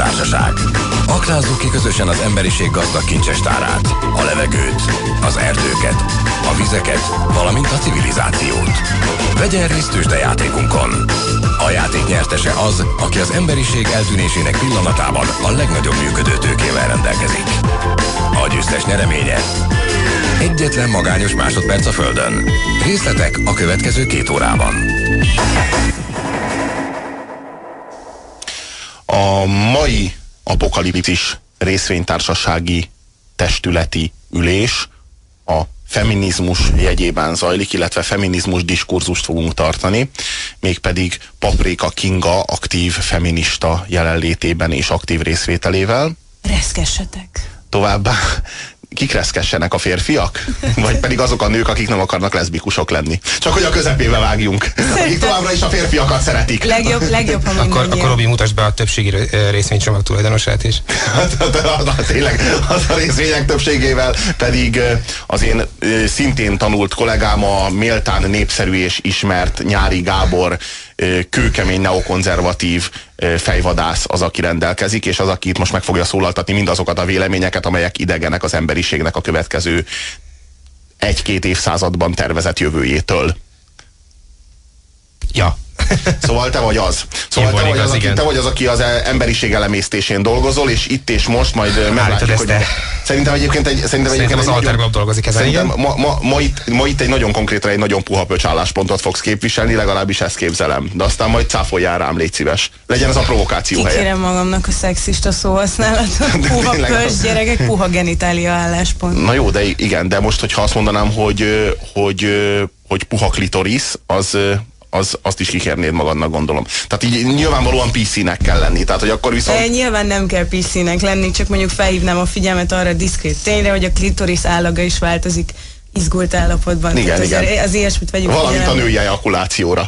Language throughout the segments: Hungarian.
részvénytársaság. Aknázzuk ki közösen az emberiség gazdag kincsestárát, a levegőt, az erdőket, a vizeket, valamint a civilizációt. Vegyen részt tőzsdejátékunkon. A játék nyertese az, aki az emberiség eltűnésének pillanatában a legnagyobb működő tőkével rendelkezik. A győztes nyereménye egyetlen magányos másodperc a Földön. Részletek a következő 2 órában. A mai apokalipszis részvénytársasági testületi ülés a feminizmus jegyében zajlik, illetve feminizmus diskurzust fogunk tartani, mégpedig Paprika Kinga aktív feminista jelenlétében és aktív részvételével. Reszkessetek! Továbbá kik reszkessenek, a férfiak? Vagy pedig azok a nők, akik nem akarnak leszbikusok lenni? Csak hogy a közepébe vágjunk. Akik továbbra is a férfiakat szeretik. Legjobb, ha akkor Robi, mutasd be a többségi részvénycsomag tulajdonosát is. Tényleg, az a részvények többségével pedig az én szintén tanult kollégám, a méltán népszerű és ismert Nyári Gábor, kőkemény neokonzervatív fejvadász az, aki rendelkezik, és az, aki itt most meg fogja szólaltatni mindazokat a véleményeket, amelyek idegenek az emberiségnek a következő 1-2 évszázadban tervezett jövőjétől. Ja. Szóval te vagy az. Szóval te vagy az, aki az emberiség elemésztésén dolgozol, és itt és most majd meglátjuk, hogy... Szerintem egyébként az Alterglab dolgozik ezen. Szerintem ma itt egy nagyon konkrétan egy nagyon puha pöcs álláspontot fogsz képviselni, legalábbis ezt képzelem. De aztán majd cáfoljál rám, légy szíves. Legyen ez a provokáció helye. Kikérem magamnak a szexista szóhasználatot. Puha pöcs, gyerekek, puha genitália álláspont. Na jó, de igen, de most, hogyha azt mondanám, hogy puha klitoris, azt is kikérnéd magadnak, gondolom. Tehát így nyilvánvalóan PC-nek kell lenni. Tehát, hogy akkor viszont... Nyilván nem kell PC-nek lenni, csak mondjuk felhívnám a figyelmet arra a diszkrét tényre, hogy a klitoris állaga is változik izgult állapotban. Igen. Az ilyesmit vegyük. Valamint a női ejakulációra.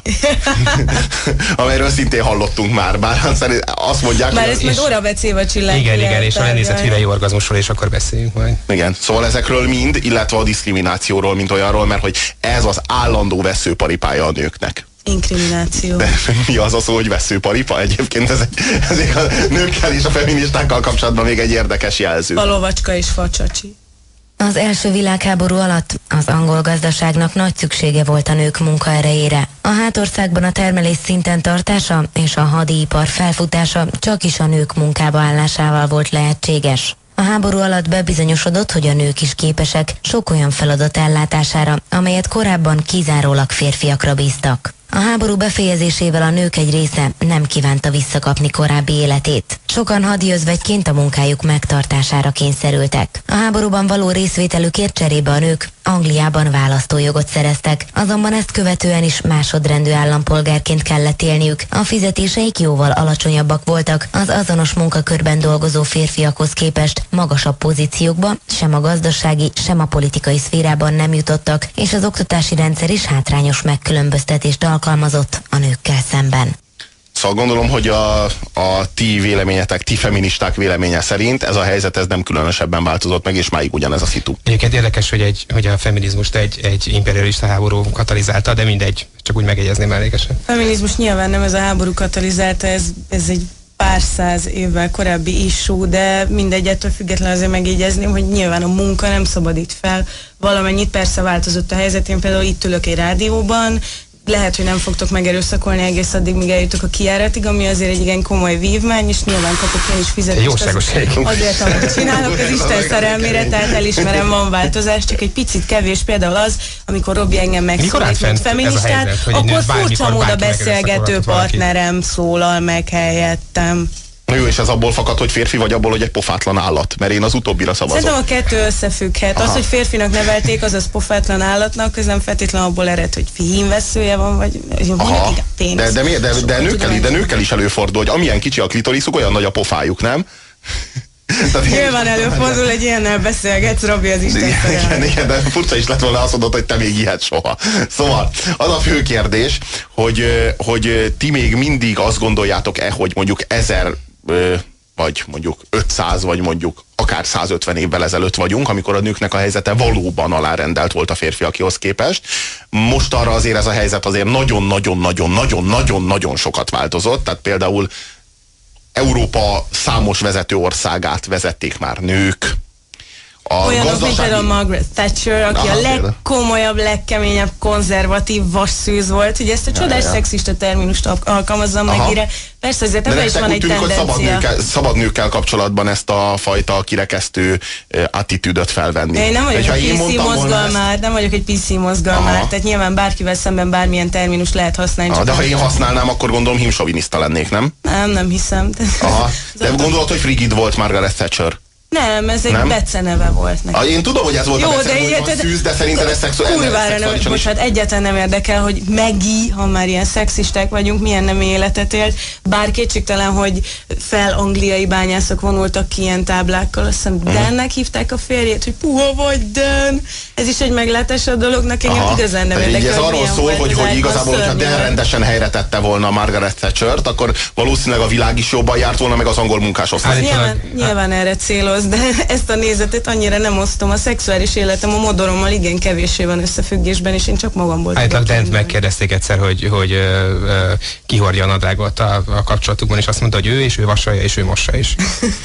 Amelyről szintén hallottunk már, bár azt mondják, már ezt majd órabecéva csillag. Igen, és a lenézett hüvely orgazmusról is akkor beszéljünk majd. Igen, szóval ezekről mind, illetve a diszkriminációról, mint olyanról, mert hogy ez az állandó veszőparipája a nőknek. Inkrimináció. De mi az a szó, hogy veszőparipa? Egyébként ez a nőkkel és a feministákkal kapcsolatban még egy érdekes jelző. A lovacska és facsacsi. Az első világháború alatt az angol gazdaságnak nagy szüksége volt a nők munkaerejére. A hátországban a termelés szinten tartása és a hadipar felfutása csak is a nők munkába állásával volt lehetséges. A háború alatt bebizonyosodott, hogy a nők is képesek sok olyan feladat ellátására, amelyet korábban kizárólag férfiakra bíztak. A háború befejezésével a nők egy része nem kívánta visszakapni korábbi életét. Sokan hadijözvegyként a munkájuk megtartására kényszerültek. A háborúban való részvételükért cserébe a nők Angliában választójogot szereztek, azonban ezt követően is másodrendű állampolgárként kellett élniük. A fizetéseik jóval alacsonyabbak voltak, az azonos munkakörben dolgozó férfiakhoz képest magasabb pozíciókba, sem a gazdasági, sem a politikai szférában nem jutottak, és az oktatási rendszer is hátrányos megkülönböztetést alkalmazott a nőkkel szemben. Szóval gondolom, hogy a ti véleményetek, ti feministák véleménye szerint ez a helyzet ez nem különösebben változott meg, és máig ugyanez a szitu. Egyébként érdekes, hogy a feminizmust egy imperialista háború katalizálta, de mindegy, csak úgy megjegyezném mellékesen. A feminizmus nyilván nem ez a háború katalizálta, ez egy pár száz évvel korábbi issue, de mindegy, ettől függetlenül azért megjegyezném, hogy nyilván a munka nem szabadít fel valamennyit, persze változott a helyzet, én például itt ülök egy rádióban, lehet, hogy nem fogtok megerőszakolni egész addig, míg eljutok a kijáratig, ami azért egy igen komoly vívmány, és nyilván kapok én is fizetést. Azért, amit csinálok, az Isten szerelmére, tehát elismerem, van változás, csak egy picit kevés, például az, amikor Robi engem megszólít, mint feministát, akkor furcsa mód a beszélgető partnerem szólal meg helyettem. Na jó, és ez abból fakad, hogy férfi, vagy abból, hogy egy pofátlan állat? Mert én az utóbbira szavazok. Szerintem a kettő összefügghet. Az, hogy férfinak nevelték, azaz pofátlan állatnak, ez nem feltétlenül abból ered, hogy hímveszője van, vagy pénz. De nőkkel is előfordul, hogy amilyen kicsi a klitoriszuk, olyan nagy a pofájuk, nem? Nyilván előfordul, egy ilyennel beszélgetsz, Robi, az Isten szerelme. Igen, de furcsa is lett volna, azt mondod, hogy te még ilyet soha. Szóval az a fő kérdés, hogy ti még mindig azt gondoljátok-e, hogy mondjuk 1000 vagy mondjuk 500, vagy mondjuk akár 150 évvel ezelőtt vagyunk, amikor a nőknek a helyzete valóban alárendelt volt a férfiakhoz képest. Most arra azért ez a helyzet azért nagyon-nagyon-nagyon-nagyon-nagyon-nagyon sokat változott, tehát például Európa számos vezető országát vezették már nők. Olyanok, mint például Margaret Thatcher, aki a legkomolyabb, legkeményebb, konzervatív vasszűz volt, hogy ezt a csodás szexista terminust alkalmazzam meg ide. Persze azért ebben is van egy tendencia. Szabad nőkkel kapcsolatban ezt a fajta kirekesztő attitűdöt felvenni. Én nem vagyok egy PC mozgalmár, tehát nyilván bárkivel szemben bármilyen terminus lehet használni. De ha én használnám, akkor gondolom himsoviniszta lennék, nem? Nem hiszem. De gondolod, hogy frigid volt Margaret Thatcher? Nem, ez egy beceneve volt neki. Én tudom, hogy ez volt a beceneve, hogy szűz, de szerintem ez szexuális. Kurvára nem, bocsánat, egyáltalán nem érdekel, hogy Maggie, ha már ilyen szexisták vagyunk, milyen nem életet élt. Bár kétségtelen, hogy angliai bányászok vonultak ki ilyen táblákkal, azt hiszem Dannek hívták a férjét, hogy puha vagy Dan. Ez is egy meglátás a dolognak, engem igazán nem érdekel. Ez arról szól, hogy igazából, hogyha Dan rendesen helyre tette volna Margaret Thatchert, akkor valószínűleg a világ is jobban járt volna, meg az angol munkásosztály. Nyilván erre céloz, de ezt a nézetet annyira nem osztom. A szexuális életem a modorommal igen kevéssé van összefüggésben, és én csak magamból tudok. Dent megkérdezték egyszer, hogy kihordja a nadrágot a kapcsolatukban, és azt mondta, hogy ő, és ő vasalja, és ő mossa is.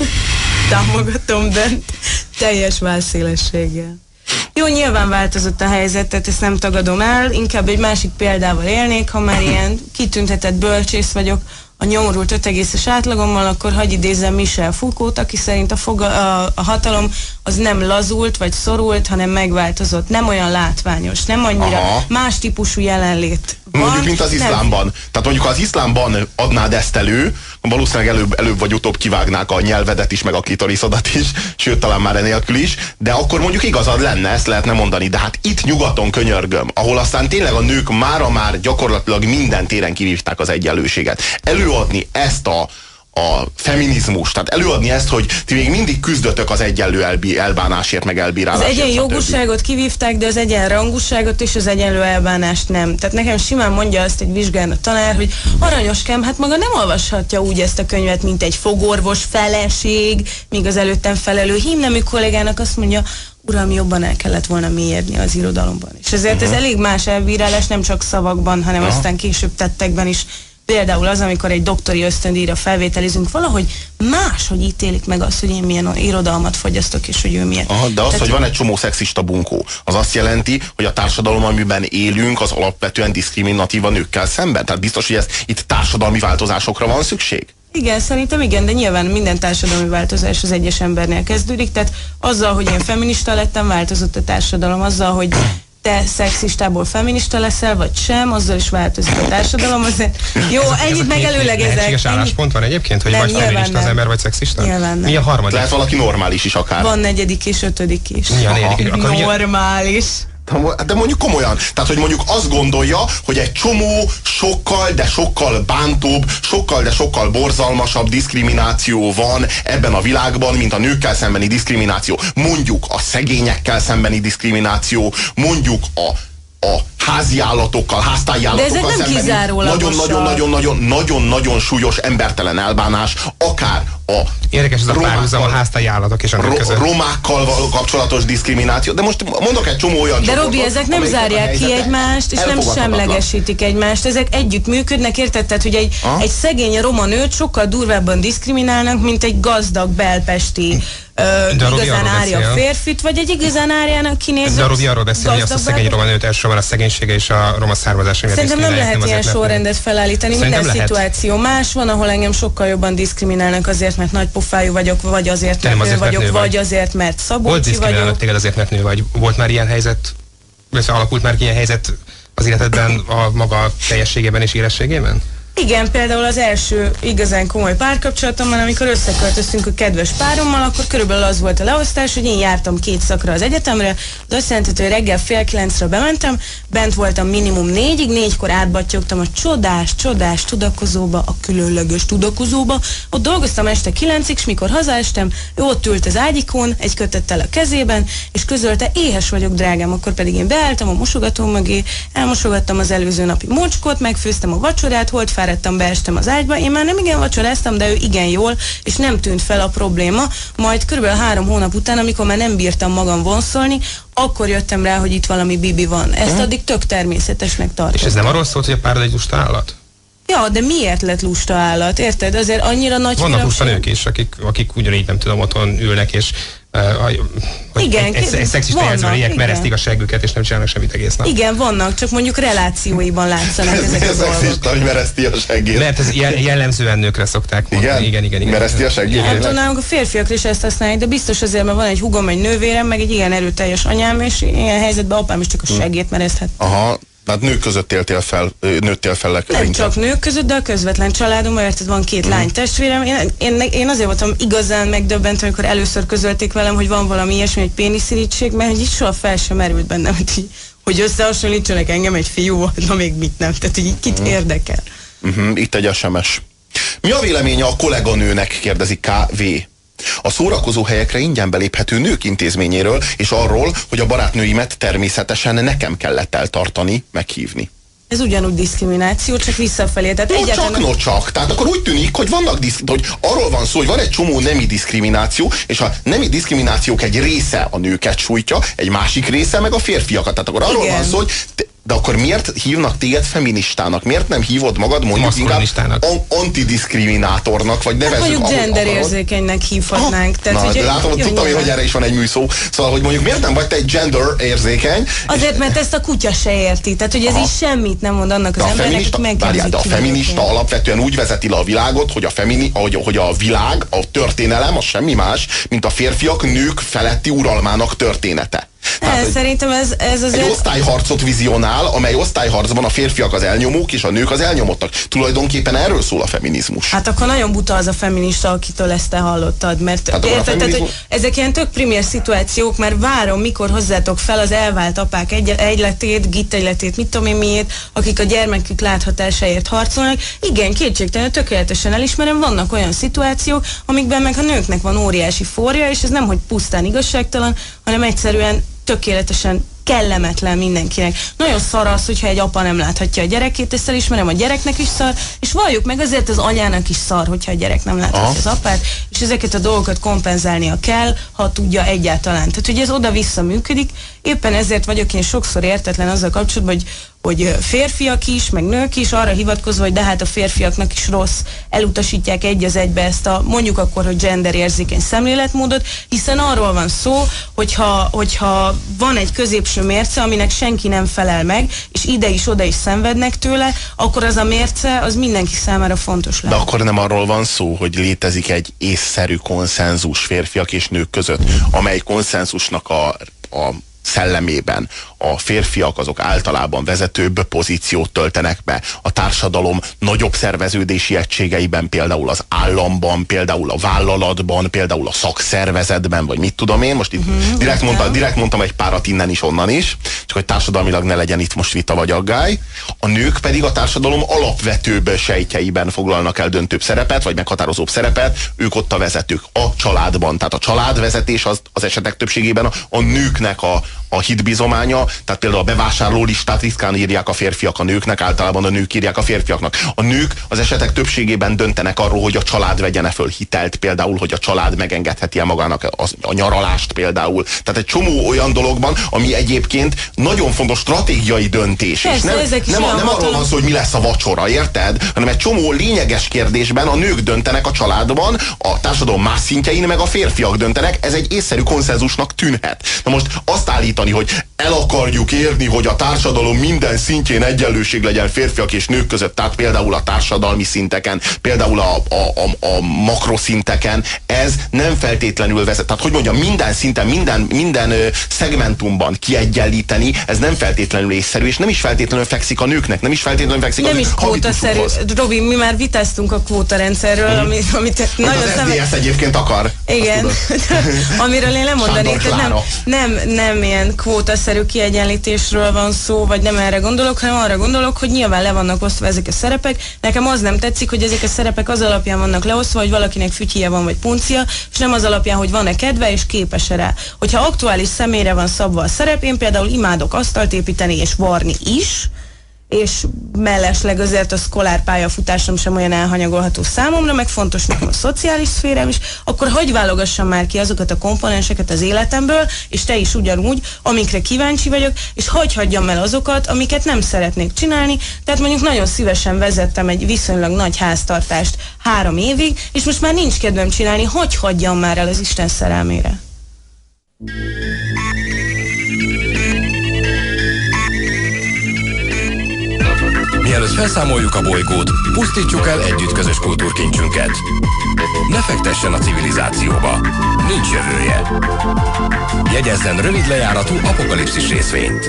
Támogatom Dent teljes válszélességgel. Jó, nyilván változott a helyzet, tehát ezt nem tagadom el, inkább egy másik példával élnék, ha már ilyen kitüntetett bölcsész vagyok, a nyomorult 5,5-es átlagommal, akkor hadd idézzem Michel Foucault, aki szerint a hatalom az nem lazult vagy szorult, hanem megváltozott. Nem olyan látványos, nem annyira más típusú jelenlét van. Mondjuk, mint az iszlámban. Tehát mondjuk, ha az iszlámban adnád ezt elő, valószínűleg előbb vagy utóbb kivágnák a nyelvedet is, meg a klitoriszodat is, sőt, talán már enélkül is, de akkor mondjuk igazad lenne, ezt lehetne mondani. De hát itt nyugaton, könyörgöm, ahol aztán tényleg a nők már gyakorlatilag minden téren kivívták az egyenlőséget. Előadni ezt a feminizmus, tehát előadni ezt, hogy ti még mindig küzdötök az egyenlő elbánásért, meg elbírálásért. Az egyenjogúságot kivívták, de az egyenrangúságot és az egyenlő elbánást nem. Tehát nekem simán mondja azt egy vizsgán a tanár, hogy aranyoskám, hát maga nem olvashatja úgy ezt a könyvet, mint egy fogorvos feleség, míg az előttem felelő hímnemű kollégának azt mondja, uram, jobban el kellett volna mélyedni az irodalomban. És ezért ez elég más elbírálás, nem csak szavakban, hanem aztán később tettekben is. Például az, amikor egy doktori ösztöndíjra felvételizünk, valahogy máshogy ítélik meg azt, hogy én milyen irodalmat fogyasztok, és hogy ő milyen. De az, hogy van egy csomó szexista bunkó, az azt jelenti, hogy a társadalom, amiben élünk, az alapvetően diszkriminatív a nőkkel szemben. Tehát biztos, hogy itt társadalmi változásokra van szükség? Igen, szerintem igen, de nyilván minden társadalmi változás az egyes embernél kezdődik, tehát azzal, hogy én feminista lettem, változott a társadalom, azzal, hogy te szexistából feminista leszel, vagy sem, azzal is változik a társadalom. Azért. Jó, ennyit megelőlegezek. Lehetséges álláspont van egyébként, hogy vagy feminista az ember, vagy szexista? Nyilván nem. Mi a harmadik? Lehet valaki normális is akár. Van 4. és 5. is. Mi a 4. Normális. De mondjuk komolyan, tehát hogy mondjuk azt gondolja, hogy egy csomó sokkal, de sokkal bántóbb, sokkal, de sokkal borzalmasabb diszkrimináció van ebben a világban, mint a nőkkel szembeni diszkrimináció. Mondjuk a szegényekkel szembeni diszkrimináció, mondjuk a házi állatokkal, háztáji állatokkal szembeni nagyon-nagyon súlyos embertelen elbánás, akár a érdekes ez a párhuzam a háztáji állatok és a nők között. Romákkal való kapcsolatos diszkrimináció, de most mondok egy csomó olyan de Robi, ezek nem zárják ki egymást, és nem semlegesítik egymást, ezek együtt működnek, érted? Tehát, hogy egy szegény roma nőt sokkal durvábban diszkriminálnak, mint egy gazdag belpesti igazán árja férfit, vagy egy igazán árjának kinéző. De Robi arról beszél, hogy azt a szegény roma nőt elsősorban a szegénysége és a roma származása miatt szerintem nem lehet ilyen sorrendet felállítani. Minden szituáció más van, ahol engem sokkal jobban diszkriminálnak azért, mert nagypofájú vagyok, vagy azért, mert nő vagyok, vagy azért, mert szabolcsi vagyok. Téged azért, mert nő vagy. Volt már ilyen helyzet, vagy alakult már ilyen helyzet az életedben a maga teljességében és érességében? Igen, például az első igazán komoly párkapcsolatomban, amikor összeköltöztünk a kedves párommal, akkor körülbelül az volt a leosztás, hogy én jártam 2 szakra az egyetemre, az azt jelenti, hogy reggel 8:30-ra bementem, bent voltam minimum 4-ig, 4-kor átbattyogtam a csodás tudakozóba, a különleges tudakozóba, ott dolgoztam este 9-ig, és mikor hazaestem, ő ott ült az ágyikón, egy kötettel a kezében, és közölte, éhes vagyok, drágám, akkor pedig én beálltam a mosogató mögé, elmosogattam az előző napi mocskot, megfőztem a vacsorát, holt fáradtam, beestem az ágyba, én már nem igen vacsoráztam, de ő igen jól, és nem tűnt fel a probléma. Majd körülbelül 3 hónap után, amikor már nem bírtam magam vonszolni, akkor jöttem rá, hogy itt valami bibi van. Ezt addig tök természetesnek tartottam. És ez nem arról szólt, hogy a párod egy lusta állat? Ja, de miért lett lusta állat? Érted? Azért annyira nagy vannak lusta nők is, akik ugyanígy nem tudom, otthon ülnek, és igen, egy szexista jelzőjek meresztik a seggüket, és nem csinálnak semmit egész nap. Igen, vannak, csak mondjuk relációiban látszanak ezek a dolgok. Szexista, hogy mereszti a seggét. Mert ez jellemzően nőkre szokták mondani. Igen. Mereszti a seggét. Nem tudom, nálunk a férfiak is ezt használják, de biztos azért, mert van egy húgom, egy nővérem, meg egy igen erőteljes anyám, és ilyen helyzetben apám is csak a seggét mereszthet. Aha. Tehát nők között nőttél fel leginkább. Nem csak nők között, de a közvetlen családomban, érted, van 2 lány testvérem. Én azért voltam igazán megdöbbentve, amikor először közölték velem, hogy van valami ilyesmi, egy péniszirítség, mert így soha fel sem merült bennem, hogy összehasonlítsanak engem egy fiúval, na még mit nem. Tehát, hogy kit érdekel. Itt egy SMS. Mi a véleménye a kolléganőnek, kérdezi KV. A szórakozó helyekre ingyen beléphető nők intézményéről, és arról, hogy a barátnőimet természetesen nekem kellett eltartani, meghívni. Ez ugyanúgy diszkrimináció, csak visszafelé. Tehát csak. Tehát akkor úgy tűnik, hogy hogy arról van szó, hogy van egy csomó nemi diszkrimináció, és a nemi diszkriminációk egy része a nőket sújtja, egy másik része meg a férfiakat. Tehát akkor arról van szó, hogy de akkor miért hívnak téged feministának? Miért nem hívod magad mondjuk inkább antidiszkriminátornak, vagy nevezzük, mondjuk genderérzékenynek hívhatnánk. Látom, tudtam én, hogy erre is van egy műszó. Szóval, hogy mondjuk miért nem vagy te egy genderérzékeny? Azért, mert ezt a kutya se érti. Tehát, hogy ez is semmit nem mond annak az embernek, aki megkérdezik. De a feminista alapvetően úgy vezeti le a világot, hogy a világ, a történelem az semmi más, mint a férfiak nők feletti uralmának története. Szerintem ez azért... Egy osztályharcot vizionál, amely osztályharcban a férfiak az elnyomók, és a nők az elnyomottak. Tulajdonképpen erről szól a feminizmus. Hát akkor nagyon buta az a feminista, akitől ezt te hallottad, mert érted, hogy ezek ilyen tök primér szituációk, mert várom, mikor hozzátok fel az elvált apák egyletét, gittegyletét, mit tudom én miért, akik a gyermekük láthatásáért harcolnak. Igen, kétségtelen, tökéletesen elismerem, vannak olyan szituációk, amikben meg a nőknek van óriási forja, és ez nem, hogy pusztán igazságtalan, hanem egyszerűen tökéletesen kellemetlen mindenkinek. Nagyon szar az, hogyha egy apa nem láthatja a gyerekét, ezt elismerem, a gyereknek is szar, és valljuk meg, azért az anyának is szar, hogyha a gyerek nem láthatja az apát, és ezeket a dolgokat kompenzálnia kell, ha tudja egyáltalán. Tehát, hogy ez oda-vissza működik, éppen ezért vagyok én sokszor értetlen azzal kapcsolatban, hogy férfiak is, meg nők is arra hivatkozva, hogy de hát a férfiaknak is rossz, elutasítják egy az egybe ezt a, mondjuk akkor, hogy genderérzékeny szemléletmódot, hiszen arról van szó, hogyha van egy középső mérce, aminek senki nem felel meg, és ide is, oda is szenvednek tőle, akkor az a mérce, az mindenki számára fontos lehet. De akkor nem arról van szó, hogy létezik egy észszerű konszenzus férfiak és nők között, amely konszenzusnak a szellemében a férfiak azok általában vezetőbb pozíciót töltenek be a társadalom nagyobb szerveződési egységeiben, például az államban, például a vállalatban, például a szakszervezetben, vagy mit tudom én, most itt direkt mondtam egy párat innen is, onnan is, csak hogy társadalmilag ne legyen itt most vita vagy aggály. A nők pedig a társadalom alapvetőbb sejtjeiben foglalnak el döntőbb szerepet, vagy meghatározóbb szerepet, ők ott a vezetők a családban. Tehát a családvezetés az esetek többségében a nőknek a hitbizománya, tehát például a bevásárló listát ritkán írják a férfiak a nőknek, általában a nők írják a férfiaknak. A nők az esetek többségében döntenek arról, hogy a család vegyene föl hitelt, például, hogy a család megengedheti-e magának a nyaralást például. Tehát egy csomó olyan dologban, ami egyébként nagyon fontos stratégiai döntés. Persze, és nem arról van szó, hogy mi lesz a vacsora, érted? Hanem egy csomó lényeges kérdésben a nők döntenek a családban, a társadalom más szintjein meg a férfiak döntenek. Ez egy észszerű konszenzusnak tűnhet. Na most azt állítani, hogy el akarjuk érni, hogy a társadalom minden szintjén egyenlőség legyen férfiak és nők között, tehát például a társadalmi szinteken, például a makroszinteken, ez nem feltétlenül vezet. Tehát, hogy mondjam, minden szinten, minden szegmentumban kiegyenlíteni, ez nem feltétlenül észszerű, és nem is feltétlenül fekszik a nőknek, nem is feltétlenül fekszik nem is kvótaszerű. Robi, mi már vitáztunk a kvótarendszerről, amit nagyon az SZDSZ egyébként akar. Igen, amiről én lemondanék, nem ilyen kvótaszerű kiegyenlítésről van szó, vagy nem erre gondolok, hanem arra gondolok, hogy nyilván le vannak osztva ezek a szerepek. Nekem az nem tetszik, hogy ezek a szerepek az alapján vannak leosztva, hogy valakinek fütyije van, vagy puncia, és nem az alapján, hogy van-e kedve, és képes-e rá. Hogyha aktuális személyre van szabva a szerep, én például imádok asztalt építeni, és varni is, és mellesleg azért a szkolár pályafutásom sem olyan elhanyagolható számomra, meg fontos nekem a szociális szférám is, akkor hogy válogassam már ki azokat a komponenseket az életemből, és te is ugyanúgy, amikre kíváncsi vagyok, és hogy hagyjam el azokat, amiket nem szeretnék csinálni. Tehát mondjuk nagyon szívesen vezettem egy viszonylag nagy háztartást 3 évig, és most már nincs kedvem csinálni, hogy hagyjam már el az Isten szerelmére. Mielőtt felszámoljuk a bolygót, pusztítsuk el együtt közös kultúrkincsünket. Ne fektessen a civilizációba. Nincs jövője. Jegyezzen rövid lejáratú apokalipszis részvényt.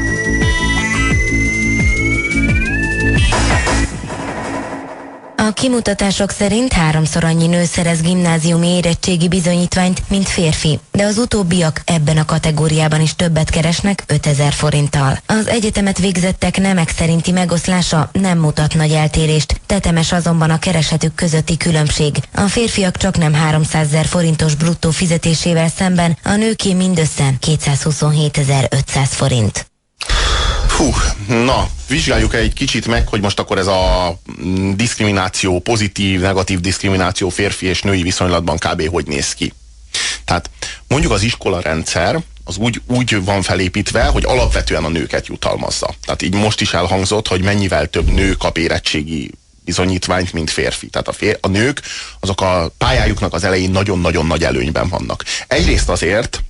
A kimutatások szerint 3-szor annyi nő szerez gimnáziumi érettségi bizonyítványt, mint férfi, de az utóbbiak ebben a kategóriában is többet keresnek 5000 forinttal. Az egyetemet végzettek nemek szerinti megoszlása nem mutat nagy eltérést, tetemes azonban a keresetük közötti különbség. A férfiak csaknem 300 000 forintos bruttó fizetésével szemben, a nőké mindössze 227 500 forint. Fú, na, vizsgáljuk egy kicsit meg, hogy most akkor ez a diszkrimináció, pozitív, negatív diszkrimináció férfi és női viszonylatban kb. Hogy néz ki. Tehát mondjuk az iskolarendszer az úgy van felépítve, hogy alapvetően a nőket jutalmazza. Tehát így most is elhangzott, hogy mennyivel több nő kap érettségi bizonyítványt, mint férfi. Tehát a nők azok a pályájuknak az elején nagyon-nagyon nagy előnyben vannak. Egyrészt azért,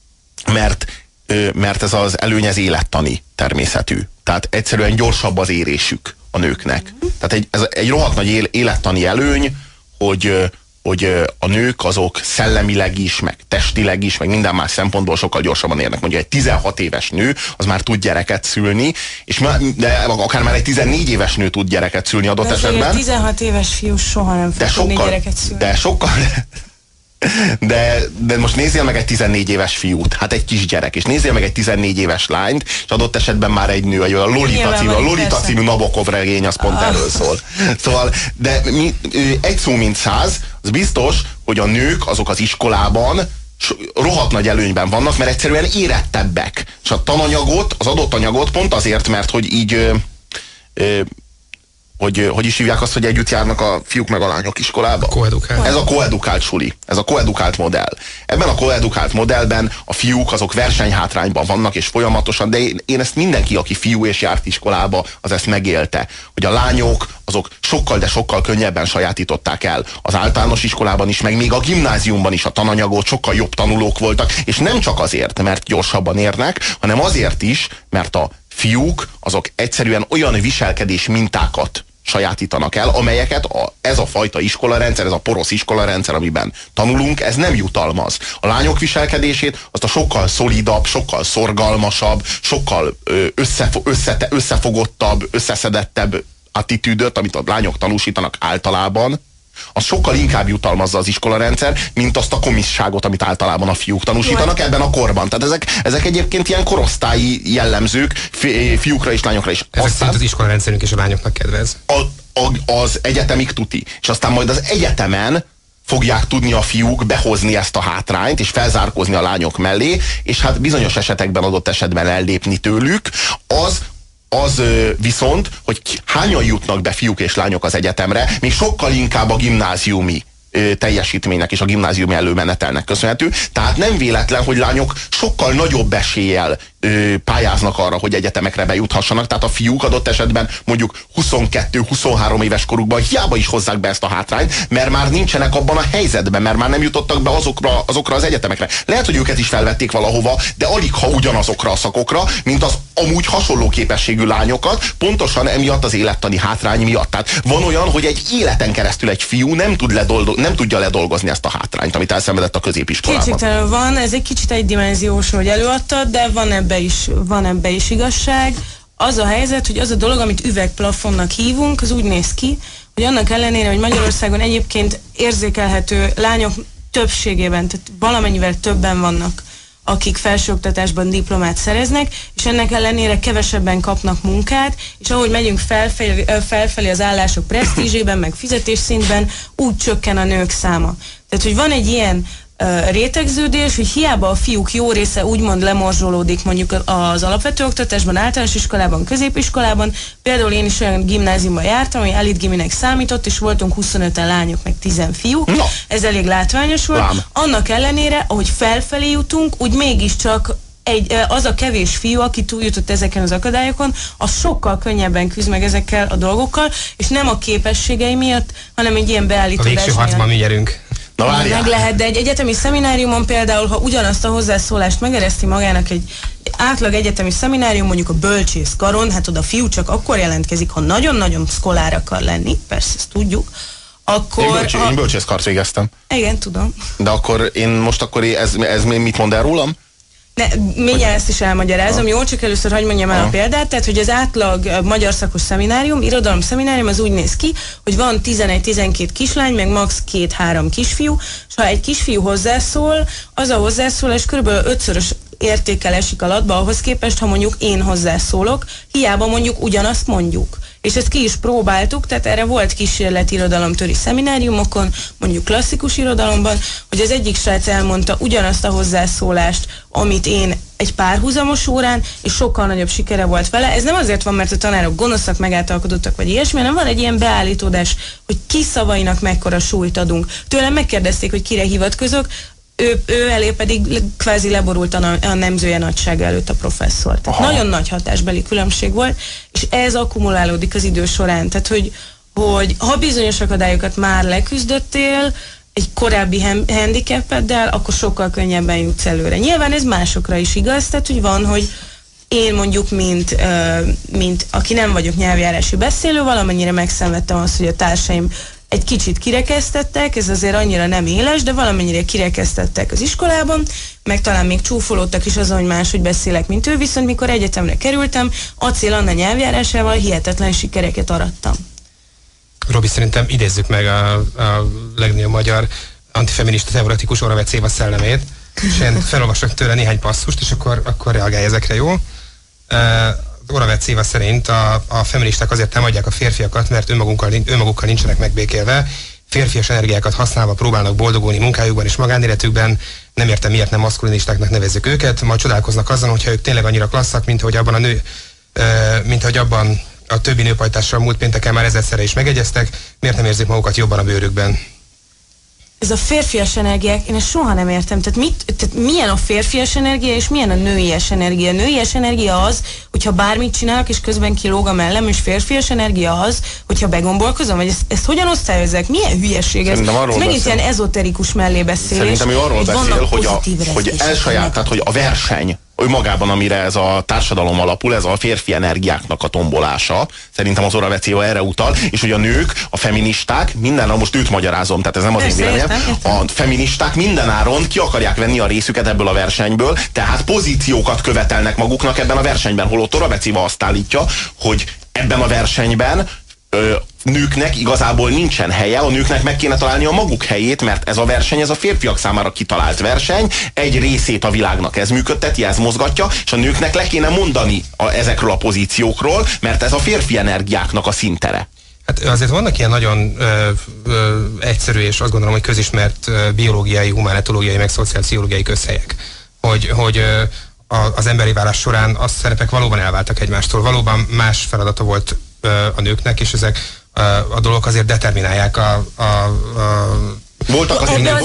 mert ez az előny ez élettani természetű. Tehát egyszerűen gyorsabb az érésük a nőknek. Tehát ez egy rohadt nagy élettani előny, hogy a nők azok szellemileg is, meg testileg is, meg minden más szempontból sokkal gyorsabban érnek. Mondjuk egy 16 éves nő, az már tud gyereket szülni, de akár már egy 14 éves nő tud gyereket szülni adott esetben. Egy 16 éves fiú soha nem fog tudni gyereket szülni. De most nézzél meg egy 14 éves fiút, hát egy kisgyerek, és nézzél meg egy 14 éves lányt, és adott esetben már egy nő, a Lolita című Nabokov regény, az pont erről szól. Szóval, de egy szó mint 100, az biztos, hogy a nők azok az iskolában rohadt nagy előnyben vannak, mert egyszerűen érettebbek. És a tananyagot, az adott anyagot pont azért, mert hogy így hogy is hívják azt, hogy együtt járnak a fiúk meg a lányok iskolába? Koedukált. Ez a koedukált suli, ez a koedukált modell. Ebben a koedukált modellben a fiúk azok versenyhátrányban vannak, és folyamatosan, de én ezt mindenki, aki fiú és járt iskolába, az ezt megélte, hogy a lányok azok sokkal, de sokkal könnyebben sajátították el az általános iskolában is, meg még a gimnáziumban is a tananyagot, sokkal jobb tanulók voltak, és nem csak azért, mert gyorsabban érnek, hanem azért is, mert a fiúk azok egyszerűen olyan viselkedés mintákat sajátítanak el, amelyeket ez a fajta iskolarendszer, ez a porosz iskolarendszer, amiben tanulunk, ez nem jutalmaz. A lányok viselkedését azt a sokkal szolidabb, sokkal szorgalmasabb, sokkal összefogottabb, összeszedettebb attitűdöt, amit a lányok tanúsítanak általában, az sokkal inkább jutalmazza az iskolarendszer, mint azt a komisságot, amit általában a fiúk tanúsítanak ebben a korban. Tehát ezek egyébként ilyen korosztályi jellemzők fiúkra és lányokra is. Ezek szerint az iskolarendszerünk és a lányoknak kedvez. Az egyetemig tuti. És aztán majd az egyetemen fogják tudni a fiúk behozni ezt a hátrányt, és felzárkózni a lányok mellé, és hát bizonyos esetekben adott esetben ellépni tőlük, az viszont, hogy hányan jutnak be fiúk és lányok az egyetemre, még sokkal inkább a gimnáziumi teljesítménynek és a gimnáziumi előmenetelnek köszönhető. Tehát nem véletlen, hogy lányok sokkal nagyobb eséllyel pályáznak arra, hogy egyetemekre bejuthassanak. Tehát a fiúk adott esetben mondjuk 22-23 éves korukban hiába is hozzák be ezt a hátrányt, mert már nincsenek abban a helyzetben, mert már nem jutottak be azokra az egyetemekre. Lehet, hogy őket is felvették valahova, de alig ha ugyanazokra a szakokra, mint az amúgy hasonló képességű lányokat, pontosan emiatt az élettani hátrány miatt. Tehát van olyan, hogy egy életen keresztül egy fiú nem tudja ledolgozni ezt a hátrányt, amit elszenvedett a középiskolában. Kétségtelenül van, ez egy kicsit egydimenziós, hogy előadtad, de van ebbe is igazság. Az a helyzet, hogy az a dolog, amit üvegplafonnak hívunk, az úgy néz ki, hogy annak ellenére, hogy Magyarországon egyébként érzékelhető lányok többségében, tehát valamennyivel többen vannak, akik felsőoktatásban diplomát szereznek, és ennek ellenére kevesebben kapnak munkát, és ahogy megyünk felfelé az állások presztízsében, meg fizetésszintben, úgy csökken a nők száma. Tehát, hogy van egy ilyen rétegződés, hogy hiába a fiúk jó része úgymond lemorzsolódik mondjuk az alapvető oktatásban, általános iskolában, középiskolában. Például én is olyan gimnáziumban jártam, ami elit giminek számított, és voltunk 25-en lányok, meg 10 fiúk. No. Ez elég látványos volt. Lám. Annak ellenére, ahogy felfelé jutunk, úgy mégiscsak az a kevés fiú, aki túljutott ezeken az akadályokon, az sokkal könnyebben küzd meg ezekkel a dolgokkal, és nem a képességei miatt, hanem egy ilyen beállítódás miatt. A végső harcban mi nyerünk. Meg lehet, de egy egyetemi szemináriumon például, ha ugyanazt a hozzászólást megereszti magának egy átlag egyetemi szeminárium, mondjuk a bölcsész karon, hát oda fiú csak akkor jelentkezik, ha nagyon-nagyon szkolár akar lenni, persze ezt tudjuk, akkor... Én bölcsészkart végeztem. Igen, tudom. De akkor ez mit mond el rólam? Mindjárt ezt is elmagyarázom, jó? Csak először hagyj mondjam el a példát, tehát hogy az átlag magyar szakos szeminárium, irodalom szeminárium az úgy néz ki, hogy van 11-12 kislány, meg max. 2-3 kisfiú, és ha egy kisfiú hozzászól, az a hozzászólás körülbelül 5-szörös értékkel esik alatba ahhoz képest, ha mondjuk én hozzászólok, hiába mondjuk ugyanazt mondjuk. És ezt ki is próbáltuk, tehát erre volt kísérlet irodalomtöri szemináriumokon, mondjuk klasszikus irodalomban, hogy az egyik srác elmondta ugyanazt a hozzászólást, amit én egy párhuzamos órán, és sokkal nagyobb sikere volt vele. Ez nem azért van, mert a tanárok gonoszak, megáltalkodottak, vagy ilyesmi, hanem van egy ilyen beállítódás, hogy ki szavainak mekkora súlyt adunk. Tőlem megkérdezték, hogy kire hivatkozok, ő elé pedig kvázi leborult a nemzője nagysága előtt a professzor. Tehát nagyon nagy hatásbeli különbség volt, és ez akkumulálódik az idő során. Tehát, hogy ha bizonyos akadályokat már leküzdöttél, egy korábbi handicapeddel, akkor sokkal könnyebben jutsz előre. Nyilván ez másokra is igaz, tehát hogy van, hogy én mondjuk, mint aki nem vagyok nyelvjárási beszélő, valamennyire megszenvedtem azt, hogy a társaim egy kicsit kirekesztettek, ez azért annyira nem éles, de valamennyire kirekesztettek az iskolában, meg talán még csúfolódtak is azon, hogy máshogy beszélek, mint ő, viszont mikor egyetemre kerültem, Acél Anna nyelvjárásával hihetetlen sikereket arattam. Robi, szerintem idézzük meg a legnagyobb magyar antifeminista teoretikus Oravec Éva szellemét, és én felolvasok tőle néhány passzust, és akkor reagálj ezekre, jó? Oravec Éva szerint a feministák azért támadják a férfiakat, mert önmagukkal nincsenek megbékélve, férfias energiákat használva próbálnak boldogulni munkájukban és magánéletükben, nem értem miért nem maszkulinistáknak nevezzük őket, majd csodálkoznak azon, hogyha ők tényleg annyira klasszak, mint hogy abban a többi nőpajtással múlt pénteken már ezerszerre is megegyeztek, miért nem érzik magukat jobban a bőrükben? Ez a férfias energiák, én ezt soha nem értem. Tehát milyen a férfias energia, és milyen a nőies energia? A nőies energia az, hogyha bármit csinálok, és közben kilóg a mellem, és férfias energia az, hogyha begombolkozom, vagy ezt hogyan osztályozzák? Milyen hülyeség ez? Ez megint ilyen ezoterikus mellébeszélés. Szerintem ő arról beszél, hogy elsajátít, hogy a verseny magában, amire ez a társadalom alapul, ez a férfi energiáknak a tombolása. Szerintem az Oravec Éva erre utal, és hogy a nők, a feministák most őt magyarázom, tehát ez nem az én véleményem. A feministák mindenáron ki akarják venni a részüket ebből a versenyből, tehát pozíciókat követelnek maguknak ebben a versenyben, holott Oravec Éva azt állítja, hogy ebben a versenyben nőknek igazából nincsen helye, a nőknek meg kéne találni a maguk helyét, mert ez a verseny, ez a férfiak számára kitalált verseny, egy részét a világnak ez működteti, ez mozgatja, és a nőknek le kéne mondani ezekről a pozíciókról, mert ez a férfi energiáknak a színtere. Hát azért vannak ilyen nagyon egyszerű, és azt gondolom, hogy közismert biológiai, humánetológiai, meg szociálpszichológiai közhelyek, hogy az emberi válás során a szerepek valóban elváltak egymástól, valóban más feladata volt a nőknek, és ezek a dolgok azért determinálják voltak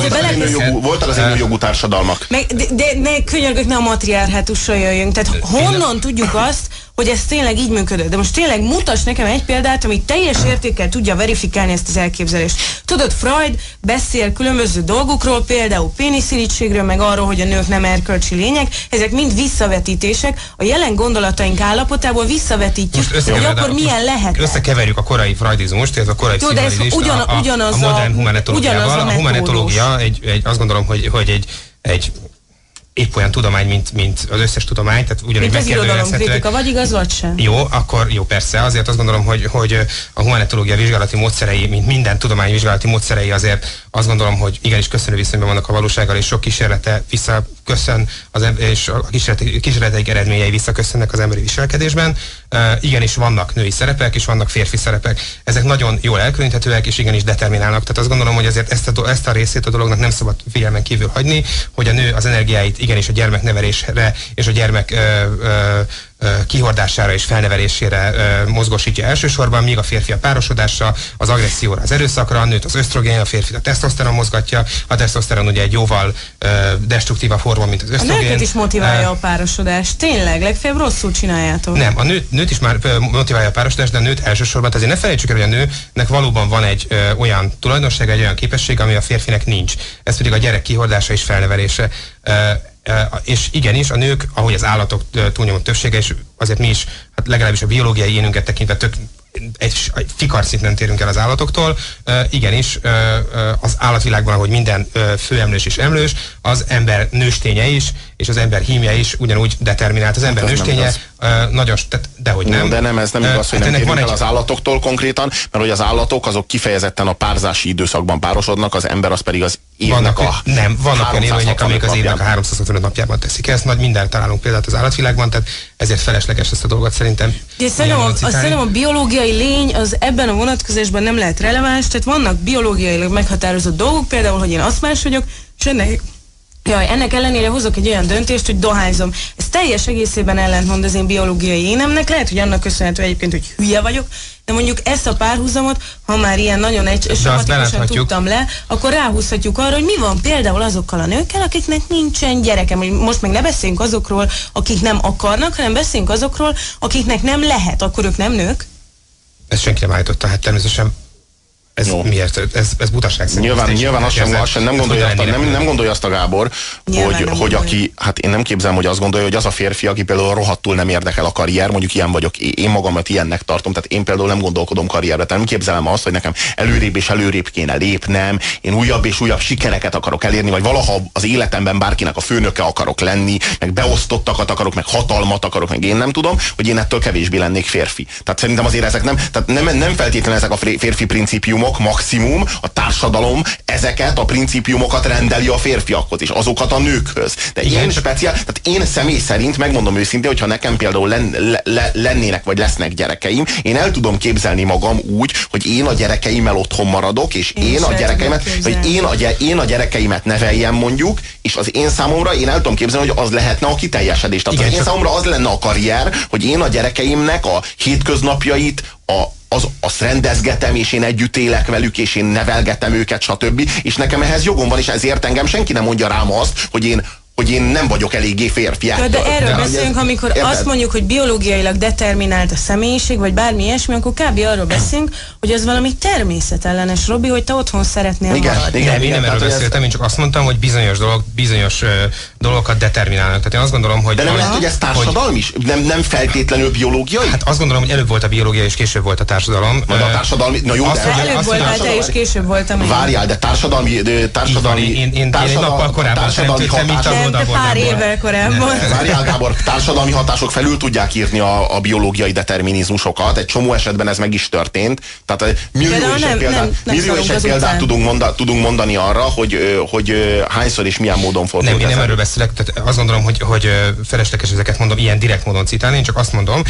azért nőjogú társadalmak. De ne könyörgök, ne a matriarchátussal jöjjünk. Tehát honnan tudjuk azt, hogy ez tényleg így működött? De most tényleg mutass nekem egy példát, ami teljes értékkel tudja verifikálni ezt az elképzelést. Tudod, Freud beszél különböző dolgokról, például péniszirítségről, meg arról, hogy a nők nem erkölcsi lények. Ezek mind visszavetítések. A jelen gondolataink állapotából visszavetítjük, hogy akkor milyen lehet. Összekeverjük a korai freudizmust, illetve a korai pszichoanalízist a modern humanetológiával. A humanetológia azt gondolom, hogy egy épp olyan tudomány, mint az összes tudomány, tehát ugyanúgy megkérdőjelezhetőek. Kritika, vagy igaz, vagy sem? Jó, akkor jó, persze. Azért azt gondolom, hogy a humanetológia vizsgálati módszerei, mint minden tudományvizsgálati módszerei, azért azt gondolom, hogy igenis köszönő viszonyban vannak a valósággal, és sok kísérlete visszaköszön, és a kísérleteik eredményei visszaköszönnek az emberi viselkedésben. Igenis vannak női szerepek, és vannak férfi szerepek. Ezek nagyon jól elkülöníthetőek, és igenis determinálnak. Tehát azt gondolom, hogy azért ezt a részét a dolognak nem szabad figyelmen kívül hagyni, hogy a nő az energiáit igenis a gyermeknevelésre és a gyermek kihordására és felnevelésére mozgósítja elsősorban, míg a férfi a párosodásra, az agresszióra, az erőszakra, a nőt az ösztrogén, a férfit a tesztoszteron mozgatja, a tesztoszteron ugye egy jóval destruktívabb hormon, mint az ösztrogén. A nőket is motiválja a párosodás. Tényleg, legfeljebb rosszul csináljátok. Nem, a nőt is már motiválja a párosodás, de a nőt elsősorban, azért ne felejtsük el, hogy a nőnek valóban van egy olyan tulajdonsága, egy olyan képesség, ami a férfinek nincs. Ez pedig a gyerek kihordása és felnevelése. És igenis, a nők, ahogy az állatok túlnyomó többsége, és azért mi is, hát legalábbis a biológiai énünket tekintve egy fikarcit nem térünk el az állatoktól. Igenis, az állatvilágban, ahogy minden főemlős és emlős, az ember nősténye is, és az ember hímje is ugyanúgy determinált. Az ember nősténye nagyon, dehogy nem. De nem, ez nem igaz, hogy nem térünk el az állatoktól konkrétan, mert hogy az állatok azok kifejezetten a párzási időszakban párosodnak, az ember az pedig az évnek vannak olyan élőlények, amik az évnek a 365 napjában teszik ezt, nagy mindent találunk például az állatvilágban, tehát ezért felesleges ezt a dolgot szerintem. Szerintem a biológiai lény az ebben a vonatkozásban nem lehet releváns, tehát vannak biológiailag meghatározott dolgok, például, hogy én aszmás vagyok, és ennek ellenére hozok egy olyan döntést, hogy dohányzom. Ez teljes egészében ellentmond az én biológiai énemnek, lehet, hogy annak köszönhető egyébként, hogy hülye vagyok, de mondjuk ezt a párhuzamot, ha már ilyen nagyon sematikusan tudtam le, akkor ráhúzhatjuk arra, hogy mi van például azokkal a nőkkel, akiknek nincsen gyereke. Most meg ne beszéljünk azokról, akik nem akarnak, hanem beszéljünk azokról, akiknek nem lehet, akkor ők nem nők. Ezt senki nem állította, hát természetesen miért? Ez butaság szerint. Nyilván azt sem nem gondolja azt a Gábor, hogy aki, hát én nem képzelem, hogy azt gondolja, hogy az a férfi, aki például rohadtul nem érdekel a karrier, mondjuk ilyen vagyok, én magamat ilyennek tartom, tehát én például nem gondolkodom karrierre, tehát nem képzelem azt, hogy nekem előrébb és előrébb kéne lépnem, én újabb és újabb sikereket akarok elérni, vagy valaha az életemben bárkinek a főnöke akarok lenni, meg beosztottakat akarok, meg hatalmat akarok, meg én nem tudom, hogy én ettől kevésbé lennék férfi. Tehát szerintem azért ezek nem feltétlenül ezek a férfi principiumok, maximum, a társadalom ezeket a principiumokat rendeli a férfiakhoz, és azokat a nőkhöz. De tehát én személy szerint megmondom őszintén, hogyha nekem például lennének, vagy lesznek gyerekeim, én el tudom képzelni magam úgy, hogy én a gyerekeimmel otthon maradok, és én a gyerekeimet neveljem mondjuk, és az én számomra én el tudom képzelni, hogy az lehetne a kiteljesedés. Tehát az én számomra az lenne a karrier, hogy én a gyerekeimnek a hétköznapjait, azt rendezgetem, és én együtt élek velük, és én nevelgetem őket, stb. És nekem ehhez jogom van, és ezért engem senki nem mondja rám azt, hogy én nem vagyok eléggé férfi. De erről beszélünk, amikor érted? Azt mondjuk, hogy biológiailag determinált a személyiség, vagy bármi ilyesmi, akkor kb. Arról beszélünk, hogy ez valami természetellenes, Robi, hogy te otthon szeretnél maradni. Én nem erről beszéltem, én csak azt mondtam, hogy bizonyos dolgokat determinálnak. Tehát én azt gondolom, hogy... De nem lehet, hogy ez társadalom is? Nem feltétlenül biológiai? Hát azt gondolom, hogy előbb volt a biológia, és később volt a társadalom. Majd a társadalmi... Na jó, de előbb voltál te, és később voltam. Várjál, de társadalmi... Én egy nappal korábban pár évvel korábban. Várjál, Gábor, társadalmi hatások felül tudják írni a biológiai determinizmusokat. Egy csomó esetben ez meg is történt. Tehát millió példát tudunk mondani arra, hogy hányszor és milyen módon fordult. Nem, én nem erről beszélek. Tehát azt gondolom, hogy felesleges ezeket mondom, ilyen direkt módon citálni. Én csak azt mondom,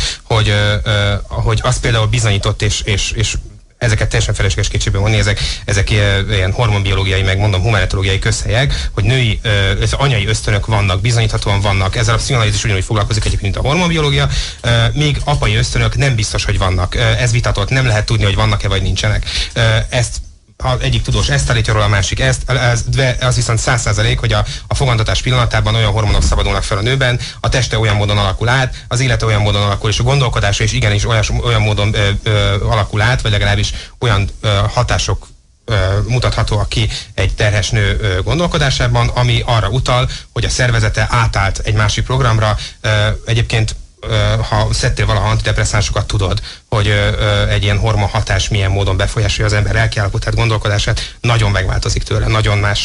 hogy az például bizonyított és ezeket teljesen felesleges kétségbe vonni, ezek ilyen hormonbiológiai, meg mondom humanetológiai közhelyek, hogy női, anyai ösztönök vannak, bizonyíthatóan vannak, ezzel a pszichoanalízis ugyanúgy foglalkozik egyébként, mint a hormonbiológia, míg apai ösztönök nem biztos, hogy vannak. Ez vitatott, nem lehet tudni, hogy vannak-e vagy nincsenek. Ezt egyik tudós ezt állítja róla, a másik ezt, de az viszont 100%, hogy a fogantatás pillanatában olyan hormonok szabadulnak fel a nőben, a teste olyan módon alakul át, az élete olyan módon alakul, és a gondolkodása is igenis olyan módon alakul át, vagy legalábbis olyan hatások mutathatóak ki egy terhes nő gondolkodásában, ami arra utal, hogy a szervezete átállt egy másik programra. Egyébként ha szedtél valaha antidepresszánsokat, tudod, hogy egy ilyen hormonhatás milyen módon befolyásolja az ember lelkiállapotát, gondolkodását, nagyon megváltozik tőle, nagyon más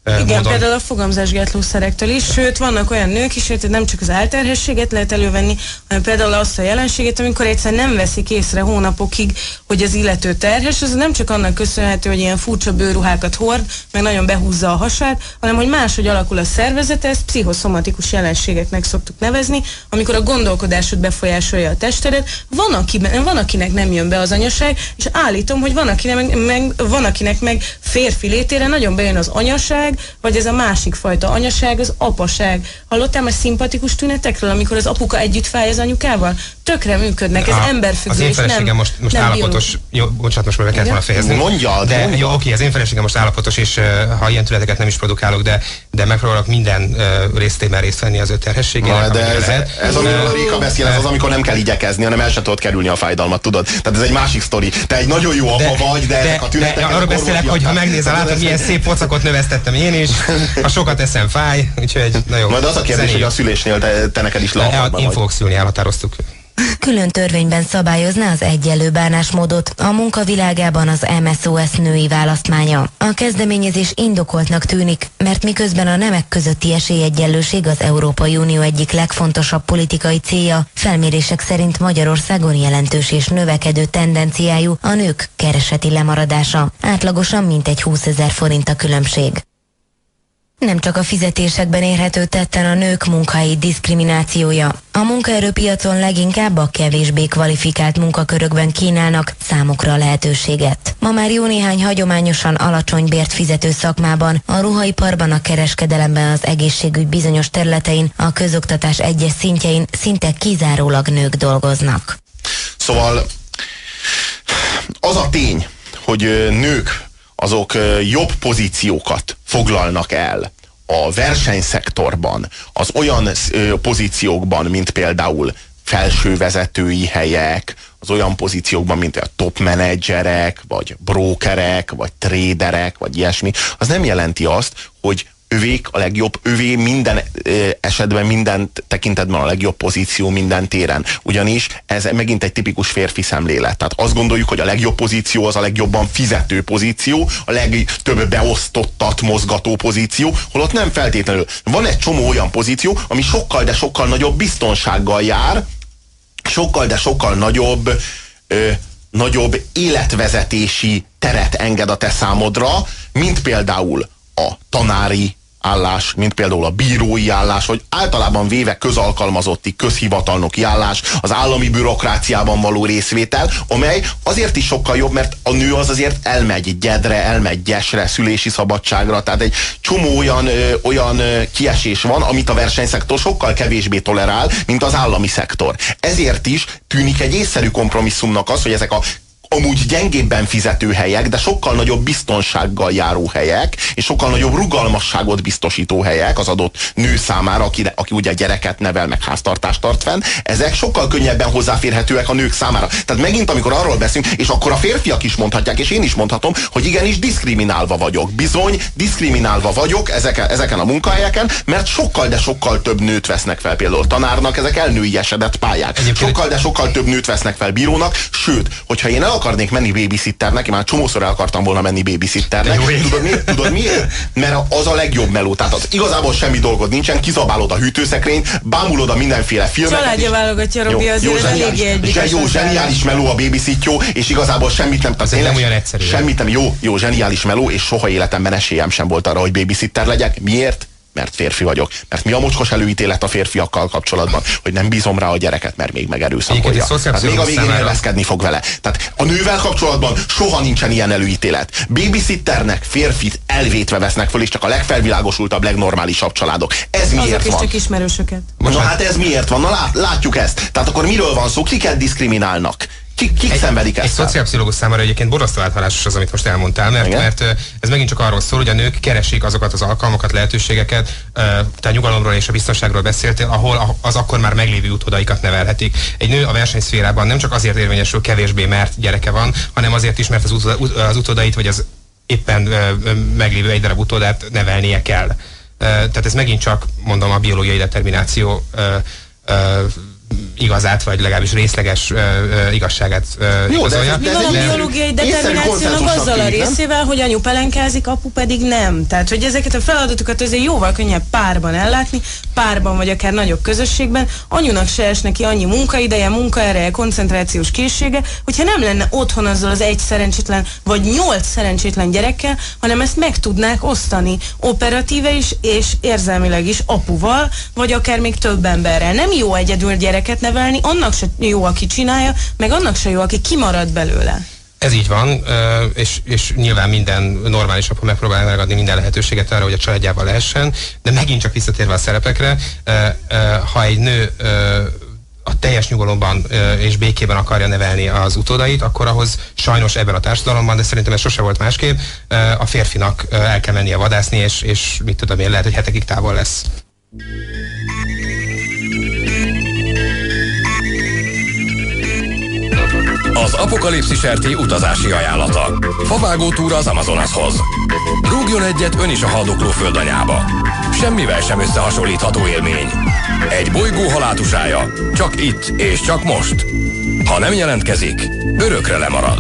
Igen, módon. például a fogamzásgátlószerektől is, sőt, vannak olyan nők is, hogy nem csak az álterhességet lehet elővenni, hanem például azt a jelenséget, amikor egyszer nem veszik észre hónapokig, hogy az illető terhes, az nem csak annak köszönhető, hogy ilyen furcsa bőrruhákat hord, meg nagyon behúzza a hasát, hanem hogy máshogy alakul a szervezete, ezt pszichoszomatikus jelenségeknek szoktuk nevezni, amikor a gondolkodásod befolyásolja a testedet. Van, akinek nem jön be az anyaság, és állítom, hogy van, akinek meg férfi létére nagyon bejön az anyaság, vagy ez a másik fajta anyaság, az apaság. Hallottál már szimpatikus tünetekről, amikor az apuka együtt fáj az anyukával? Tökre működnek, ez emberfüggő. Az én feleségem most állapotos, jó, bocsánat, most már be kellett volna fejezni. Mondjad. Jó, oké, az én feleségem most állapotos, és ha ilyen tüneteket nem is produkálok, de megpróbálok minden résztében részt venni az ő terhességének. De ez amiről Réka beszél, ez az, amikor nem kell igyekezni, hanem el sem tudod kerülni a fájdalmat, tudod? Tehát ez egy másik sztori. Te egy nagyon jó apa vagy, de ezek a tünetek... Arról beszélek, hogy ha megnézel, látod, milyen szép pocakot növesztettem én is, ha sokat eszem, fáj, úgyhogy nagyon... Majd az a kérdés, hogy a szülésnél te neked is leapatban Én fogok szülni, elhatároztuk. Külön törvényben szabályozná az egyenlő bánásmódot a munkavilágában az MSOS női választmánya. A kezdeményezés indokoltnak tűnik, mert miközben a nemek közötti esélyegyenlőség az Európai Unió egyik legfontosabb politikai célja, felmérések szerint Magyarországon jelentős és növekedő tendenciájú a nők kereseti lemaradása. Átlagosan mintegy 20 000 forint a különbség. Nem csak a fizetésekben érhető tetten a nők munkahelyi diszkriminációja. A munkaerőpiacon leginkább a kevésbé kvalifikált munkakörökben kínálnak számukra a lehetőséget. Ma már jó néhány hagyományosan alacsony bért fizető szakmában, a ruhaiparban, a kereskedelemben, az egészségügy bizonyos területein, a közoktatás egyes szintjein szinte kizárólag nők dolgoznak. Szóval az a tény, hogy nők azok jobb pozíciókat foglalnak el a versenyszektorban, az olyan pozíciókban, mint például felsővezetői helyek, az olyan pozíciókban, mint a top menedzserek, vagy brókerek, vagy tréderek, vagy ilyesmi, az nem jelenti azt, hogy övék a legjobb, övé minden esetben, minden tekintetben a legjobb pozíció minden téren. Ugyanis ez megint egy tipikus férfi szemlélet. Tehát azt gondoljuk, hogy a legjobb pozíció az a legjobban fizető pozíció, a legtöbb beosztottat mozgató pozíció, holott nem feltétlenül. Van egy csomó olyan pozíció, ami sokkal, de sokkal nagyobb biztonsággal jár, sokkal, de sokkal nagyobb életvezetési teret enged a te számodra, mint például a tanári állás, mint például a bírói állás, vagy általában véve közalkalmazotti, közhivatalnoki állás, az állami bürokráciában való részvétel, amely azért is sokkal jobb, mert a nő az azért elmegy gyedre, elmegy gyesre, szülési szabadságra, tehát egy csomó olyan kiesés van, amit a versenyszektor sokkal kevésbé tolerál, mint az állami szektor. Ezért is tűnik egy észszerű kompromisszumnak az, hogy ezek a amúgy gyengébben fizető helyek, de sokkal nagyobb biztonsággal járó helyek, és sokkal nagyobb rugalmasságot biztosító helyek az adott nő számára, aki ugye gyereket nevel, meg háztartást tart fenn, ezek sokkal könnyebben hozzáférhetőek a nők számára. Tehát megint, amikor arról beszélünk, és akkor a férfiak is mondhatják, és én is mondhatom, hogy igenis diszkriminálva vagyok. Bizony, diszkriminálva vagyok ezeken a munkahelyeken, mert sokkal, de sokkal több nőt vesznek fel például tanárnak, ezek elnőiesedett pályák. Sokkal, de sokkal több nőt vesznek fel bírónak, sőt, hogyha én el akarnék menni babysitternek, én már csomószor el akartam volna menni babysitternek. Tudod miért? Mert az a legjobb meló. Tehát az igazából semmi dolgod nincsen, kizabálod a hűtőszekrényt, bámulod a mindenféle filmeket. Családja válogatja, Robi, azért eléggé egyik. Jó, zseniális meló a babysitjó, és igazából semmit nem... Az nem olyan egyszerű. Semmit nem, jó, zseniális meló, és soha életemben esélyem sem volt arra, hogy babysitter legyek. Miért? Mert férfi vagyok. Mert mi a mocskos előítélet a férfiakkal kapcsolatban, hogy nem bízom rá a gyereket, mert még megerőszakolja. Tehát még a végén élvezkedni fog vele. Tehát a nővel kapcsolatban soha nincsen ilyen előítélet. Babysitternek férfit elvétve vesznek föl, és csak a legfelvilágosultabb, legnormálisabb családok. Ez miért azok van? Azok is csak ismerősöket. Na hát ez miért van? Na látjuk ezt. Tehát akkor miről van szó? Kiket diszkriminálnak? Kik szenvedik ezt? Egy szociálpszichológus számára egyébként borzasztó áthallásos az, amit most elmondtál, mert ez megint csak arról szól, hogy a nők keresik azokat az alkalmakat, lehetőségeket, te nyugalomról és a biztonságról beszéltél, ahol az akkor már meglévő utódaikat nevelhetik. Egy nő a versenyszférában nem csak azért érvényesül kevésbé, mert gyereke van, hanem azért is, mert az utódait, vagy az éppen meglévő egy darab utódát nevelnie kell. Tehát ez megint csak, mondom, a biológiai determináció igazát, vagy legalábbis részleges igazságát igazolja. Mi van a biológiai determinációnak azzal a részével, hogy anyu pelenkázik, apu pedig nem. Tehát, hogy ezeket a feladatokat azért jóval könnyebb párban ellátni, párban vagy akár nagyobb közösségben. Anyunak se esne ki annyi munkaideje, munkaereje, koncentrációs készsége, hogyha nem lenne otthon azzal az egy szerencsétlen vagy 8 szerencsétlen gyerekkel, hanem ezt meg tudnák osztani operatíve is és érzelmileg is apuval, vagy akár még több emberrel. Nem jó egyedül gyereket nevelni, annak se jó, aki csinálja, meg annak se jó, aki kimarad belőle. Ez így van, és nyilván minden normális apa megpróbál megadni minden lehetőséget arra, hogy a családjával lehessen, de megint csak visszatérve a szerepekre, ha egy nő a teljes nyugalomban és békében akarja nevelni az utódait, akkor ahhoz sajnos ebben a társadalomban, de szerintem ez sose volt másképp, a férfinak el kell mennie vadászni, és mit tudom én, lehet, hogy hetekig távol lesz. Az Apokalipszis RT utazási ajánlata. Favágó túra az Amazonashoz. Rúgjon egyet ön is a haldokló földanyába. Semmivel sem összehasonlítható élmény. Egy bolygó halátusája. Csak itt és csak most. Ha nem jelentkezik, örökre lemarad.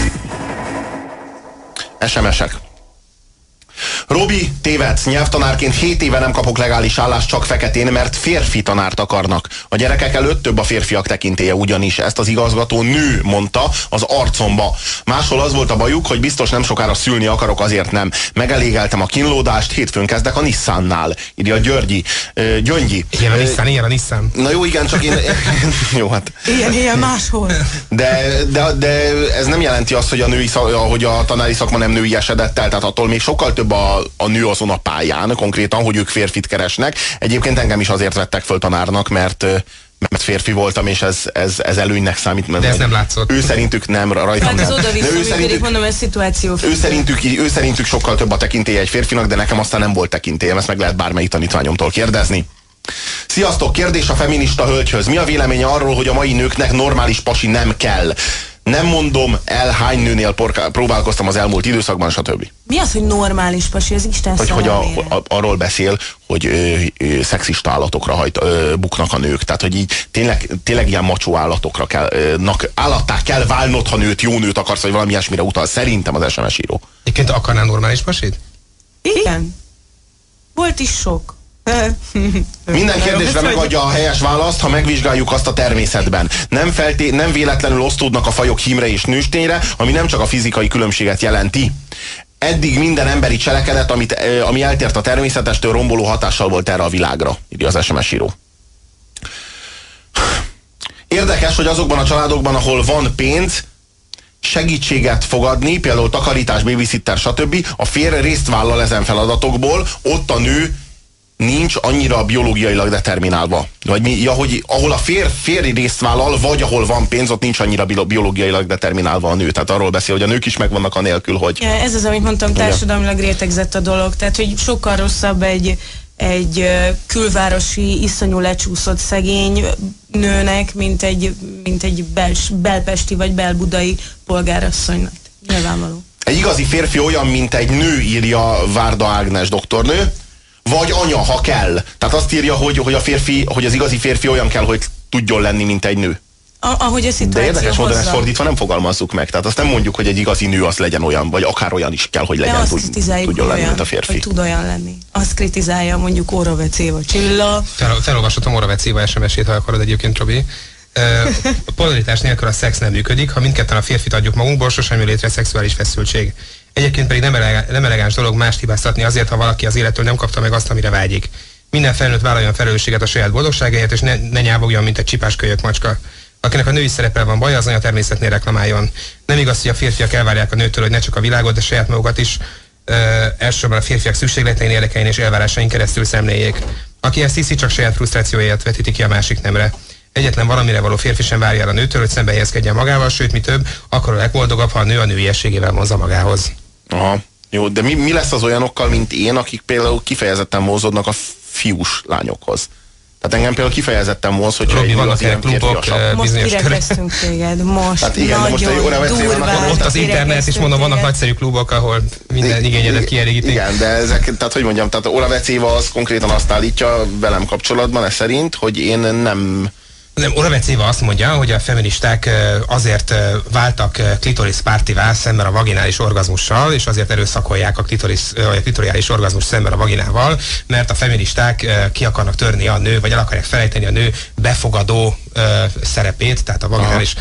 SMS-ek. Robi, tévedsz, nyelvtanárként 7 éve nem kapok legális állást csak feketén, mert férfi tanárt akarnak. A gyerekek előtt több a férfiak tekintélye, ugyanis ezt az igazgató nő mondta az arcomba. Máshol az volt a bajuk, hogy biztos nem sokára szülni akarok, azért nem. Megelégeltem a kínlódást, hétfőn kezdek a Nissannál. Írja Györgyi. Gyöngyi. Ilyen a Nissan. Na jó, igen, csak én... jó, hát... Ilyen máshol. De ez nem jelenti azt, hogy a tanári szakma nem női esedett el, tehát attól még sokkal több a nő azon a pályán, konkrétan, hogy ők férfit keresnek. Egyébként engem is azért vettek föl tanárnak, mert férfi voltam, és ez előnynek számít. De ez nem látszott. Ő szerintük nem, rajtam hát nem. Hát ez oda-vissza működik, mondom, ez szituáció. Ő szerintük sokkal több a tekintélye egy férfinak, de nekem aztán nem volt tekintélyem, ezt meg lehet bármelyik tanítványomtól kérdezni. Sziasztok, kérdés a feminista hölgyhöz. Mi a véleménye arról, hogy a mai nőknek normális pasi nem kell? Nem mondom el, hány nőnél próbálkoztam az elmúlt időszakban, stb. Mi az, hogy normális pasi? Ez Isten hogy arról beszél, hogy szexista állatokra buknak a nők. Tehát, hogy így tényleg ilyen macsó állatokra állattá kell válnod, ha jó nőt akarsz, vagy valami ilyesmire utal. Szerintem az SMS író. Egyébként akarnál normális pasit? Igen. Volt is sok. Minden kérdésre megadja a helyes választ, ha megvizsgáljuk azt a természetben. Nem véletlenül osztódnak a fajok hímre és nőstényre, ami nem csak a fizikai különbséget jelenti. Eddig minden emberi cselekedet, ami eltért a természetestől, romboló hatással volt erre a világra, írja az SMS író. Érdekes, hogy azokban a családokban, ahol van pénz, segítséget fogadni, például takarítás, babysitter, stb. A férj részt vállal ezen feladatokból, ott a nő nincs annyira biológiailag determinálva. Vagy ahol a férj részt vállal, vagy ahol van pénz, ott nincs annyira biológiailag determinálva a nő. Tehát arról beszél, hogy a nők is megvannak anélkül, hogy... Ja, ez az, amit mondtam, társadalmilag rétegzett a dolog. Tehát, hogy sokkal rosszabb egy külvárosi, iszonyú lecsúszott szegény nőnek, mint egy belpesti vagy belbudai polgárasszonynak. Nyilvánvaló. Egy igazi férfi olyan, mint egy nő, írja Várda Ágnes doktornő, vagy anya, ha kell. Tehát azt írja, hogy az igazi férfi olyan kell, hogy tudjon lenni, mint egy nő. Ahogy a szituáció de érdekes módon hozza. ezt fordítva nem fogalmazzuk meg. Tehát azt nem mondjuk, hogy egy igazi nő az legyen olyan, vagy akár olyan is kell, hogy legyen, tudjon lenni, mint a férfi. Hogy tud olyan lenni. Azt kritizálja mondjuk Oravec Éva Csilla. Felolvashatom Oravec Éva SMS-ét, ha akarod egyébként, Robi. A polaritás nélkül a szex nem működik, ha mindketten a férfit adjuk magunkból, sosem jön létre szexuális feszültség. Egyébként pedig nem elegáns dolog mást hibáztatni azért, ha valaki az élettől nem kapta meg azt, amire vágyik. Minden felnőtt vállaljon felelősséget a saját boldogságáért, és ne nyávogjon, mint egy csipáskölyök macska. Akinek a női szereppel van baja, az anya természetnél reklamáljon. Nem igaz, hogy a férfiak elvárják a nőtől, hogy ne csak a világot, de saját magukat is elsősorban a férfiak szükségletein, érdekein és elvárásain keresztül szemléljék. Aki ezt hiszi, csak saját frusztrációját vetíti ki a másik nemre. Egyetlen valamire való férfi sem várja el a nőtől, hogy szembe helyezkedjen magával, sőt, mi több, akkor a legboldogabb, ha a nő a nőiességével vonzza magához. Aha. Jó, de mi lesz az olyanokkal, mint én, akik például kifejezetten vonzódnak a fiús lányokhoz? Tehát engem például kifejezetten vonz, hogyha Robi, vannak ilyen klubok, most kirekeztünk téged, most hát igen, nagyon durván. Ott az internet, és mondom, vannak nagyszerű klubok, ahol minden igényedet kielégítik. Igen, de ezek, tehát hogy mondjam, tehát Oravec Éva az konkrétan azt állítja velem kapcsolatban, ez szerint, hogy én Nem, Oravec Éva azt mondja, hogy a feministák azért váltak klitoriszpártivá szemben a vaginális orgazmussal, és azért erőszakolják a klitoriális orgazmus szemben a vaginával, mert a feministák ki akarnak törni a nő, vagy el akarják felejteni a nő befogadó szerepét, tehát a vaginális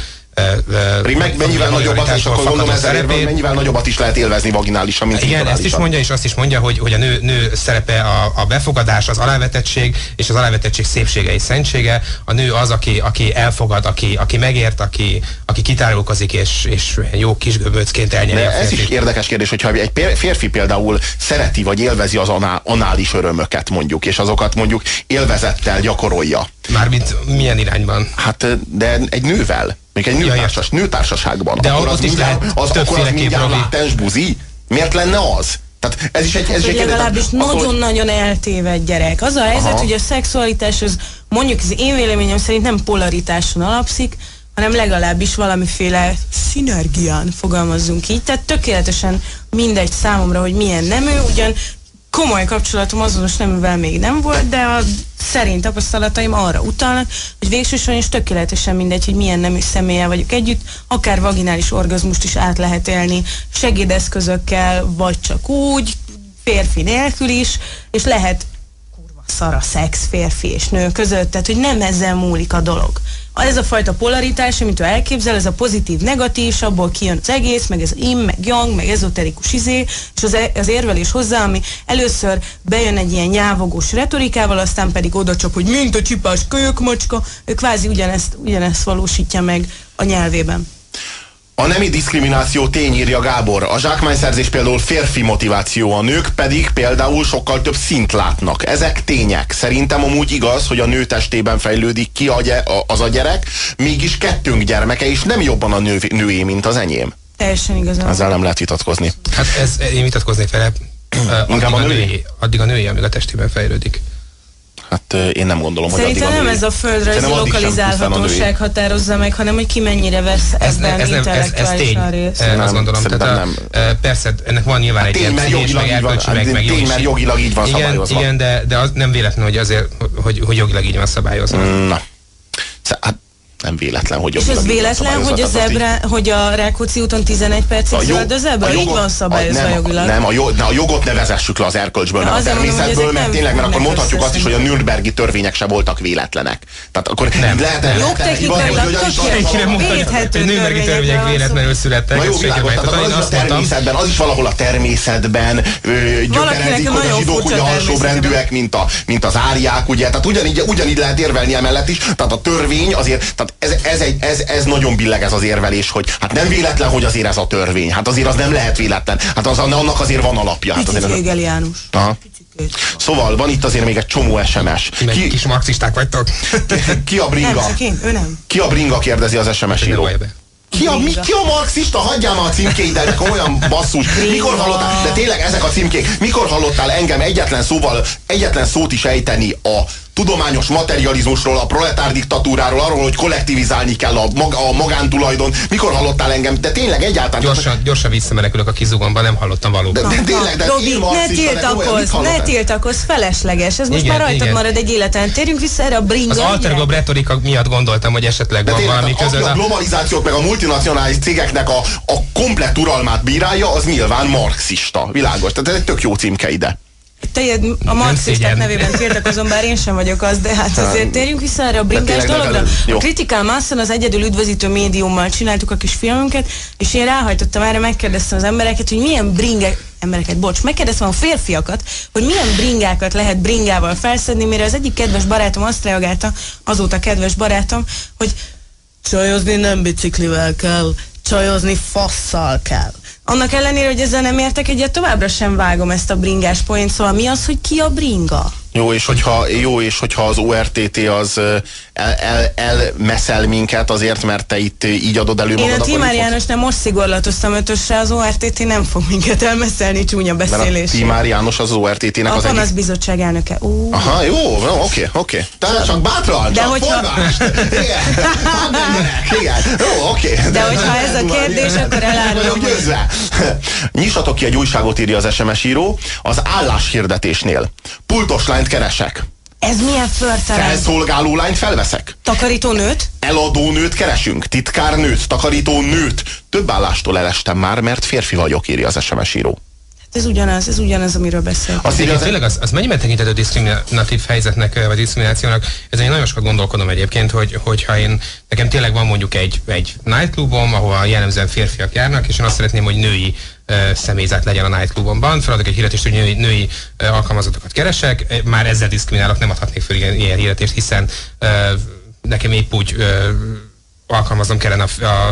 mennyivel nagyobbat, és akkor gondolom ezzel érve, mennyivel nagyobbat is lehet élvezni vaginálisan, mint igen, ezt is mondja, és azt is mondja, hogy a nő szerepe a befogadás, az alávetettség, és az alávetettség szépsége és szentsége. A nő az, aki elfogad, aki megért, aki kitárulkozik, és jó kis göböcként elnyeri a férfit. Ez is érdekes kérdés, hogyha egy férfi például szereti, vagy élvezi az anális örömöket mondjuk, és azokat mondjuk élvezettel gyakorolja. Mármint milyen irányban? Hát, de egy nővel. Még egy nőtársaságban. De akkor ott is lehet többféleképp látens buzi? Miért lenne az? Tehát ez is egy legalábbis nagyon-nagyon eltévedt gyerek. Az a helyzet, hogy a szexualitás az mondjuk az én véleményem szerint nem polaritáson alapszik, hanem legalábbis valamiféle szinergián fogalmazzunk így. Tehát tökéletesen mindegy számomra, hogy milyen nemű, ugyan komoly kapcsolatom azonos neművel még nem volt, de a szerint tapasztalataim arra utalnak, hogy végsősorban is tökéletesen mindegy, hogy milyen nemű személlyel vagyok együtt, akár vaginális orgazmust is át lehet élni segédeszközökkel, vagy csak úgy, férfi nélkül is, és lehet kurva szara szex férfi és nő között, tehát hogy nem ezzel múlik a dolog. Ez a fajta polaritás, amit ő elképzel, ez a pozitív-negatív, és abból kijön az egész, meg ez yin, meg yang, meg ezoterikus és az érvelés hozzá, ami először bejön egy ilyen nyávogós retorikával, aztán pedig odacsap, hogy mint a csipás kölyökmacska, ő kvázi ugyanezt valósítja meg a nyelvében. A nemi diszkrimináció tény, írja Gábor. A zsákmányszerzés például férfi motiváció, a nők pedig például sokkal több szint látnak. Ezek tények. Szerintem amúgy igaz, hogy a nő testében fejlődik ki az a gyerek, mégis kettőnk gyermeke is nem jobban a nőé, mint az enyém. Teljesen igazán. Ezzel nem lehet vitatkozni. Hát én vitatkoznék vele. Addig a női, amíg a testében fejlődik. Hát én nem gondolom, hogy szerintem nem ez a földrajzi lokalizálhatóság határozza meg, hanem hogy ki mennyire vesz ebben intellektuálisan részt. Azt gondolom. Persze, ennek van nyilván egy ilyen pszichés, meg erkölcsi, meg jó is. Mert jogilag így van szabályozva. Igen, de az nem véletlen, hogy azért, hogy jogilag így van szabályozva. Na, hát nem véletlen, hogy jogilag. És ez véletlen, hogy a Rákóczi úton 11 percig zöld a zebra? Így van szabályozva jogilag. Nem, a jogot ne vezessük le az erkölcsből, nem a természetből, mert tényleg, mert akkor mondhatjuk azt is, hogy a nürnbergi törvények se voltak véletlenek. Tehát akkor nem lehet jogtechnikailag védhető nürnbergi törvények véletlenül születtek. Na jó, világos, természetben, az is valahol a természetben gyökerezik, hogy a zsidók ugye alsóbrendűek, mint az áriák, ugye, tehát ugyanígy lehet érvelni emellett is, tehát a törvény azért, ez nagyon billeg ez az érvelés, hogy hát nem véletlen, hogy azért ez a törvény. Hát azért az nem lehet véletlen. Hát annak azért van alapja. Picit Hegel János. Szóval van itt azért még egy csomó SMS. Kis marxisták vagytok? Ki a bringa? Nem, csak én, ő nem. Ki a bringa, kérdezi az SMS író. Ki a marxista? Hagyjál már a címkéidet, olyan basszus. Mikor hallottál, de tényleg ezek a címkék, mikor hallottál engem egyetlen szót is ejteni a tudományos materializmusról, a proletár diktatúráról, arról, hogy kollektivizálni kell a magántulajdon. Mikor hallottál engem? De tényleg egyáltalán... Gyorsan visszamenekülök a kizugomba, nem hallottam valóban. De tényleg, de Robi, ne tiltakozz, felesleges. Ez most már rajtad marad egy életen. Térjünk vissza erre a bringa. Az alterglob retorika miatt gondoltam, hogy esetleg van valami között. A globalizációt meg a multinacionális cégeknek a komplett uralmát bírálja, az nyilván marxista. Világos. Tehát ez egy tök jó címke ide. A marxisták nevében tiltakozom, bár én sem vagyok az, de hát azért térjünk vissza erre a bringás dologra. A Critical Mass-on az egyedül üdvözítő médiummal csináltuk a kis filmünket, és én ráhajtottam erre, megkérdeztem az embereket, hogy milyen megkérdeztem a férfiakat, hogy milyen bringákat lehet bringával felszedni, mire az egyik kedves barátom azt reagálta, azóta kedves barátom, hogy csajozni nem biciklivel kell, csajozni fasszal kell. Annak ellenére, hogy ezzel nem értek egyet, továbbra sem vágom ezt a bringás poént, szóval mi az, hogy ki a bringa? Jó, és hogyha az ORTT az elmeszel minket azért, mert te itt így adod elő magad. Én a Tímár Jánosnál most szigorlatoztam 5-ösre, az ORTT nem fog minket elmeszelni csúnya beszélés. Mert a Tímár János az ORTT-nek az egyik... bizottság elnöke. Aha, jó, oké. Tehát csak bátran, csak forgást. Igen, jó, oké. De hogyha ez a kérdés, akkor elárulom. Nyissatok ki egy újságot, írja az SMS író, az álláshirdetésnél. Pultos lányt keresek. Ez milyen förtelem? Felszolgáló lányt felveszek. Takarítónőt? Eladónőt keresünk, titkárnőt, takarítónőt. Több állástól elestem már, mert férfi vagyok, írja az SMS író. Ez ugyanaz, amiről beszélünk. Tényleg az mennyiben tekinthető diszkriminatív helyzetnek, vagy diszkriminációnak? Ezen én nagyon sokat gondolkodom egyébként, hogyha nekem tényleg van mondjuk egy nightclubom, ahol jellemzően férfiak járnak, és én azt szeretném, hogy női személyzet legyen a nightclubomban. Feladok egy hirdetést, hogy női alkalmazottakat keresek, már ezzel diszkriminálok, nem adhatnék föl ilyen hirdetést, hiszen nekem épp úgy alkalmaznom kellene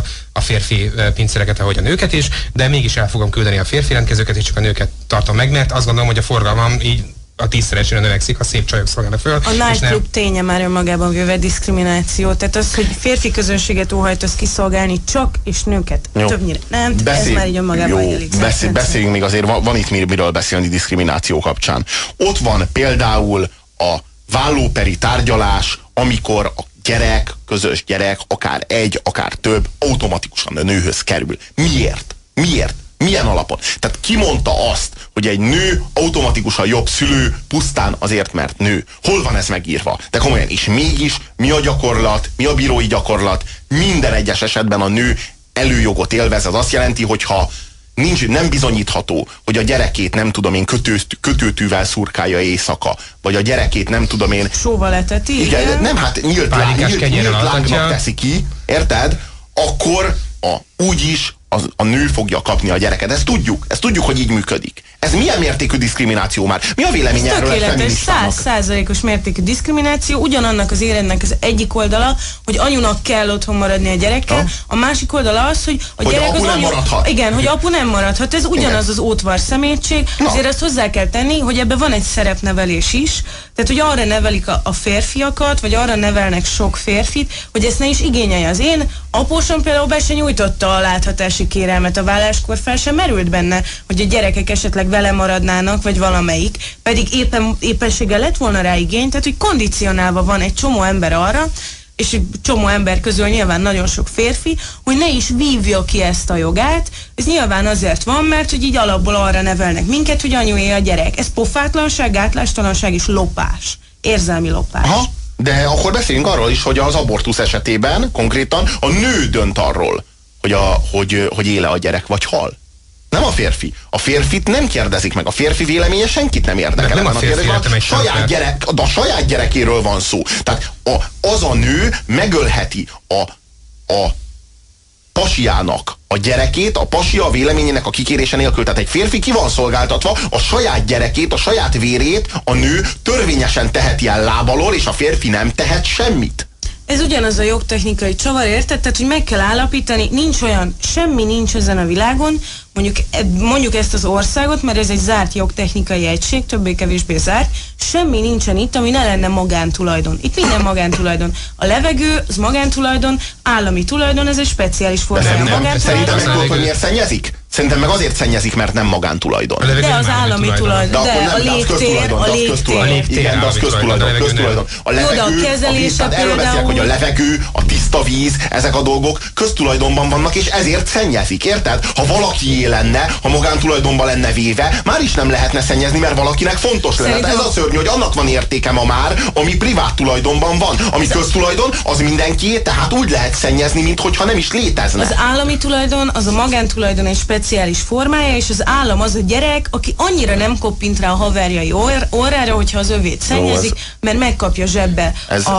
a férfi pincéreket, ahogy a nőket is, de mégis el fogom küldeni a férfi rendkezőket, és csak a nőket tartom meg, mert azt gondolom, hogy a forgalmam így a 10-szeresére növekszik, ha szép csajok szolgálnak föl. A nightclub ténye már önmagában véve diszkrimináció, tehát az, hogy férfi közönséget óhajtasz kiszolgálni csak, és nőket többnyire nem, ez már így önmagában elég. Beszéljünk még azért, van itt miről beszélni diszkrimináció kapcsán. Ott van például a vállóperi tárgyalás, amikor a közös gyerek, akár egy, akár több, automatikusan a nőhöz kerül. Miért? Milyen alapon? Tehát ki mondta azt, hogy egy nő automatikusan jobb szülő pusztán azért, mert nő? Hol van ez megírva? De komolyan, és mégis mi a gyakorlat, mi a bírói gyakorlat? Minden egyes esetben a nő előjogot élvez. Ez azt jelenti, hogyha nem bizonyítható, hogy a gyerekét nem tudom én kötőtűvel szurkálja éjszaka, vagy a gyerekét nem tudom én... Sóval eteti. Igen, nem, hát nyílt lángnak teszi ki, érted? Akkor úgyis a nő fogja kapni a gyereket. Ezt tudjuk, hogy így működik. Ez milyen mértékű diszkrimináció már? Mi a véleménye erről egy feministának? 100%-os mértékű diszkrimináció, ugyanannak az éremnek az egyik oldala, hogy anyunak kell otthon maradni a gyerekkel, a másik oldala az, hogy a gyerek apu az nem maradhat. Igen, hogy apu nem maradhat. Ez ugyanaz az ótvar szemétség. Azért azt hozzá kell tenni, hogy ebben van egy szerepnevelés is. Tehát, hogy arra nevelik a férfiakat, vagy arra nevelnek sok férfit, hogy ezt ne is igényelje. Az én apósom például be se nyújtotta a láthatási kérelmet a válláskor, fel sem merült benne, hogy a gyerekek esetleg vele maradnának, vagy valamelyik, pedig éppenséggel lett volna rá igény, tehát hogy kondicionálva van egy csomó ember arra, és egy csomó ember közül nyilván nagyon sok férfi, hogy ne is vívja ki ezt a jogát. Ez nyilván azért van, mert hogy így alapból arra nevelnek minket, hogy anyué a gyerek. Ez pofátlanság, gátlástalanság és lopás. Érzelmi lopás. Aha. De akkor beszéljünk arról is, hogy az abortusz esetében konkrétan a nő dönt arról, hogy éle a gyerek, vagy hal. Nem a férfi. A férfit nem kérdezik meg. A férfi véleménye senkit nem érdekel. A saját gyerekéről van szó. Tehát az a nő megölheti a pasiának a gyerekét, a pasia a véleményének a kikérése nélkül. Tehát egy férfi ki van szolgáltatva, a saját gyerekét, a saját vérét a nő törvényesen teheti el láb alól, és a férfi nem tehet semmit. Ez ugyanaz a jogtechnikai csavar, érted? Tehát, hogy meg kell állapítani, semmi nincs ezen a világon, mondjuk ezt az országot, mert ez egy zárt jogtechnikai egység, többé-kevésbé zárt, semmi nincsen itt, ami ne lenne magántulajdon. Itt minden magántulajdon. A levegő, az magántulajdon, állami tulajdon, ez egy speciális formája magántulajdon. Szerintem tudod, hogy miért szennyezik? Szerintem meg azért szennyezik, mert nem magántulajdon. De az állami tulajdon. De a légtér, igen, de az köztulajdon. A levegő, tehát erről beszélek, hogy a levegő, a tiszta víz, ezek a dolgok köztulajdonban vannak, és ezért szennyezik, érted? Ha valakié lenne, ha magántulajdonban lenne véve, már is nem lehetne szennyezni, mert valakinek fontos lenne. Ez a szörnyű, hogy annak van értéke ma már, ami privát tulajdonban van. Ami köztulajdon, az mindenkié, tehát úgy lehet szennyezni, minthogyha nem is létezne. Az állami tulajdon, az a magántulajdon egy speciális formája, és az állam az a gyerek, aki annyira nem koppint rá a haverjai orrára, hogyha az övét szennyezik, mert megkapja zsebbe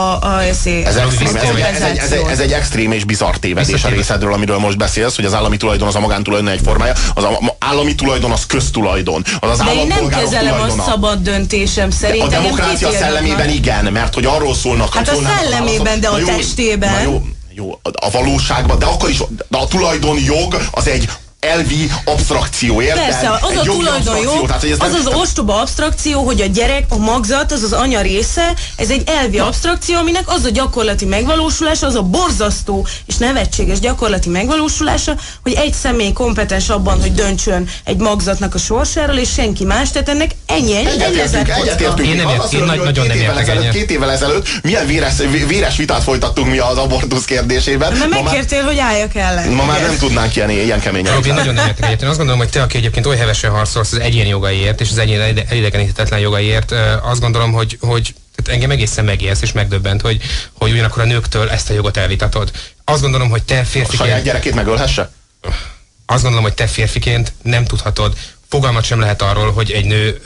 ez egy extrém és bizarr tévedés a részedről, amiről most beszélsz, hogy az állami tulajdon az a magántulajdon egy formája, az állami tulajdon az köztulajdon. De én nem kezelem a szabad döntésem szerint. A demokrácia szellemében igen, mert hogy arról szólnak. Hát a szellemében, de a testében. Jó, a valóságban, de akkor is a tulajdonjog az egy elvi absztrakció, érted? Persze, az a tulajdonjog, az az ostoba absztrakció, hogy a gyerek, a magzat, az az anya része, ez egy elvi absztrakció, aminek az a gyakorlati megvalósulása, az a borzasztó és nevetséges gyakorlati megvalósulása, hogy egy személy kompetens abban, hogy döntsön egy magzatnak a sorsáról, és senki más, tehát ennek ennyi egyetértünk. Én nagyon nem értek egyet. 2 évvel ezelőtt milyen véres vitát folytattunk mi az abortusz kérdésében. Mert megkértél, hogy álljak ellen. Ma már nem tudnánk ilyen keményen. Én nagyon nem értek egyet. Én azt gondolom, hogy te, aki egyébként oly hevesen harcolsz az egyéni jogaiért és az egyéni elidegeníthetetlen jogaiért, azt gondolom, hogy engem egészen megijeszt és megdöbbent, hogy ugyanakkor a nőktől ezt a jogot elvitatod. Azt gondolom, hogy te férfiként... A saját gyerekét megölhesse? Azt gondolom, hogy te férfiként nem tudhatod, fogalmat sem lehet arról, hogy egy nő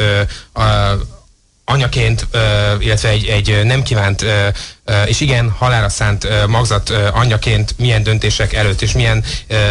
anyaként, illetve egy nem kívánt, és igen, halálra szánt magzat anyjaként milyen döntések előtt, és milyen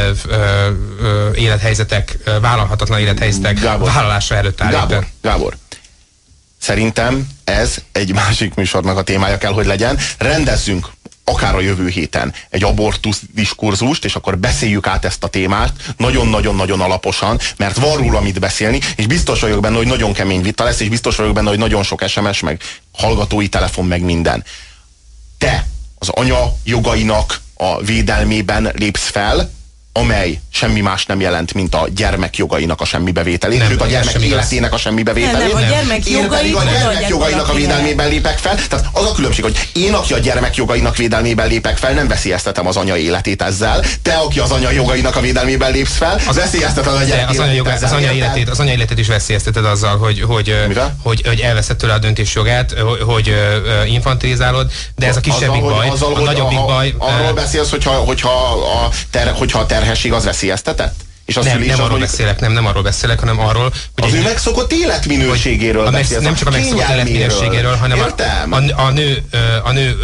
élethelyzetek, vállalhatatlan élethelyzetek vállalása előtt állít. Gábor, szerintem ez egy másik műsornak a témája kell, hogy legyen. Rendezzünk akár a jövő héten egy abortusz diskurzust, és akkor beszéljük át ezt a témát nagyon-nagyon-nagyon alaposan, mert van róla mit beszélni, és biztos vagyok benne, hogy nagyon kemény vita lesz, és biztos vagyok benne, hogy nagyon sok SMS, meg hallgatói telefon, meg minden. Te az anya jogainak a védelmében lépsz fel, amely semmi más nem jelent, mint a gyermek jogainak a semmibevételét, sőt a gyermek életének a semmibevételét. Nem, a gyermek jogainak a védelmében lépek fel. Tehát az a különbség, hogy én, aki a gyermek jogainak védelmében lépek fel, nem veszélyeztetem az anya életét ezzel. Te, aki az anya jogainak a védelmében lépsz fel, az veszélyezteted a gyermek életét. Az anya életét is veszélyezteted azzal, hogy elveszed tőle a döntésjogát, hogy infantilizálod, de ez a kisebbik baj. A nagyobbik baj. Arról beszélsz, hogyha a terhesség az veszélyeztetett? És a nem arról beszélek, nem arról beszélek, hanem arról, hogy az ő megszokott életminőségéről beszélsz. Nem csak a megszokott életminőségéről, hanem a nő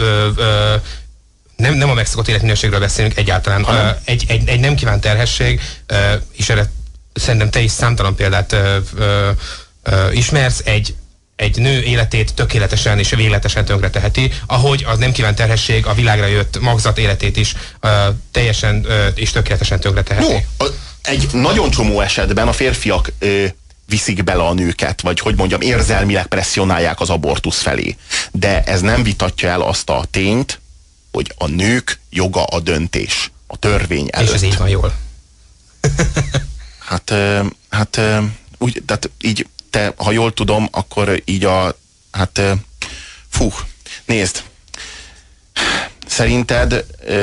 nem a megszokott életminőségről beszélünk egyáltalán. Egy nem kívánt terhesség, és erre szerintem te is számtalan példát ismersz, egy nő életét tökéletesen és végletesen tönkre teheti, ahogy az nem kívánt terhesség a világra jött magzat életét is teljesen és tökéletesen tönkre teheti. No, egy nagyon csomó esetben a férfiak viszik bele a nőket, vagy hogy mondjam, érzelmileg presszionálják az abortusz felé. De ez nem vitatja el azt a tényt, hogy a nők joga a döntés, a törvény előtt. És ez így van jól. Úgy, tehát így te, ha jól tudom, akkor így nézd, szerinted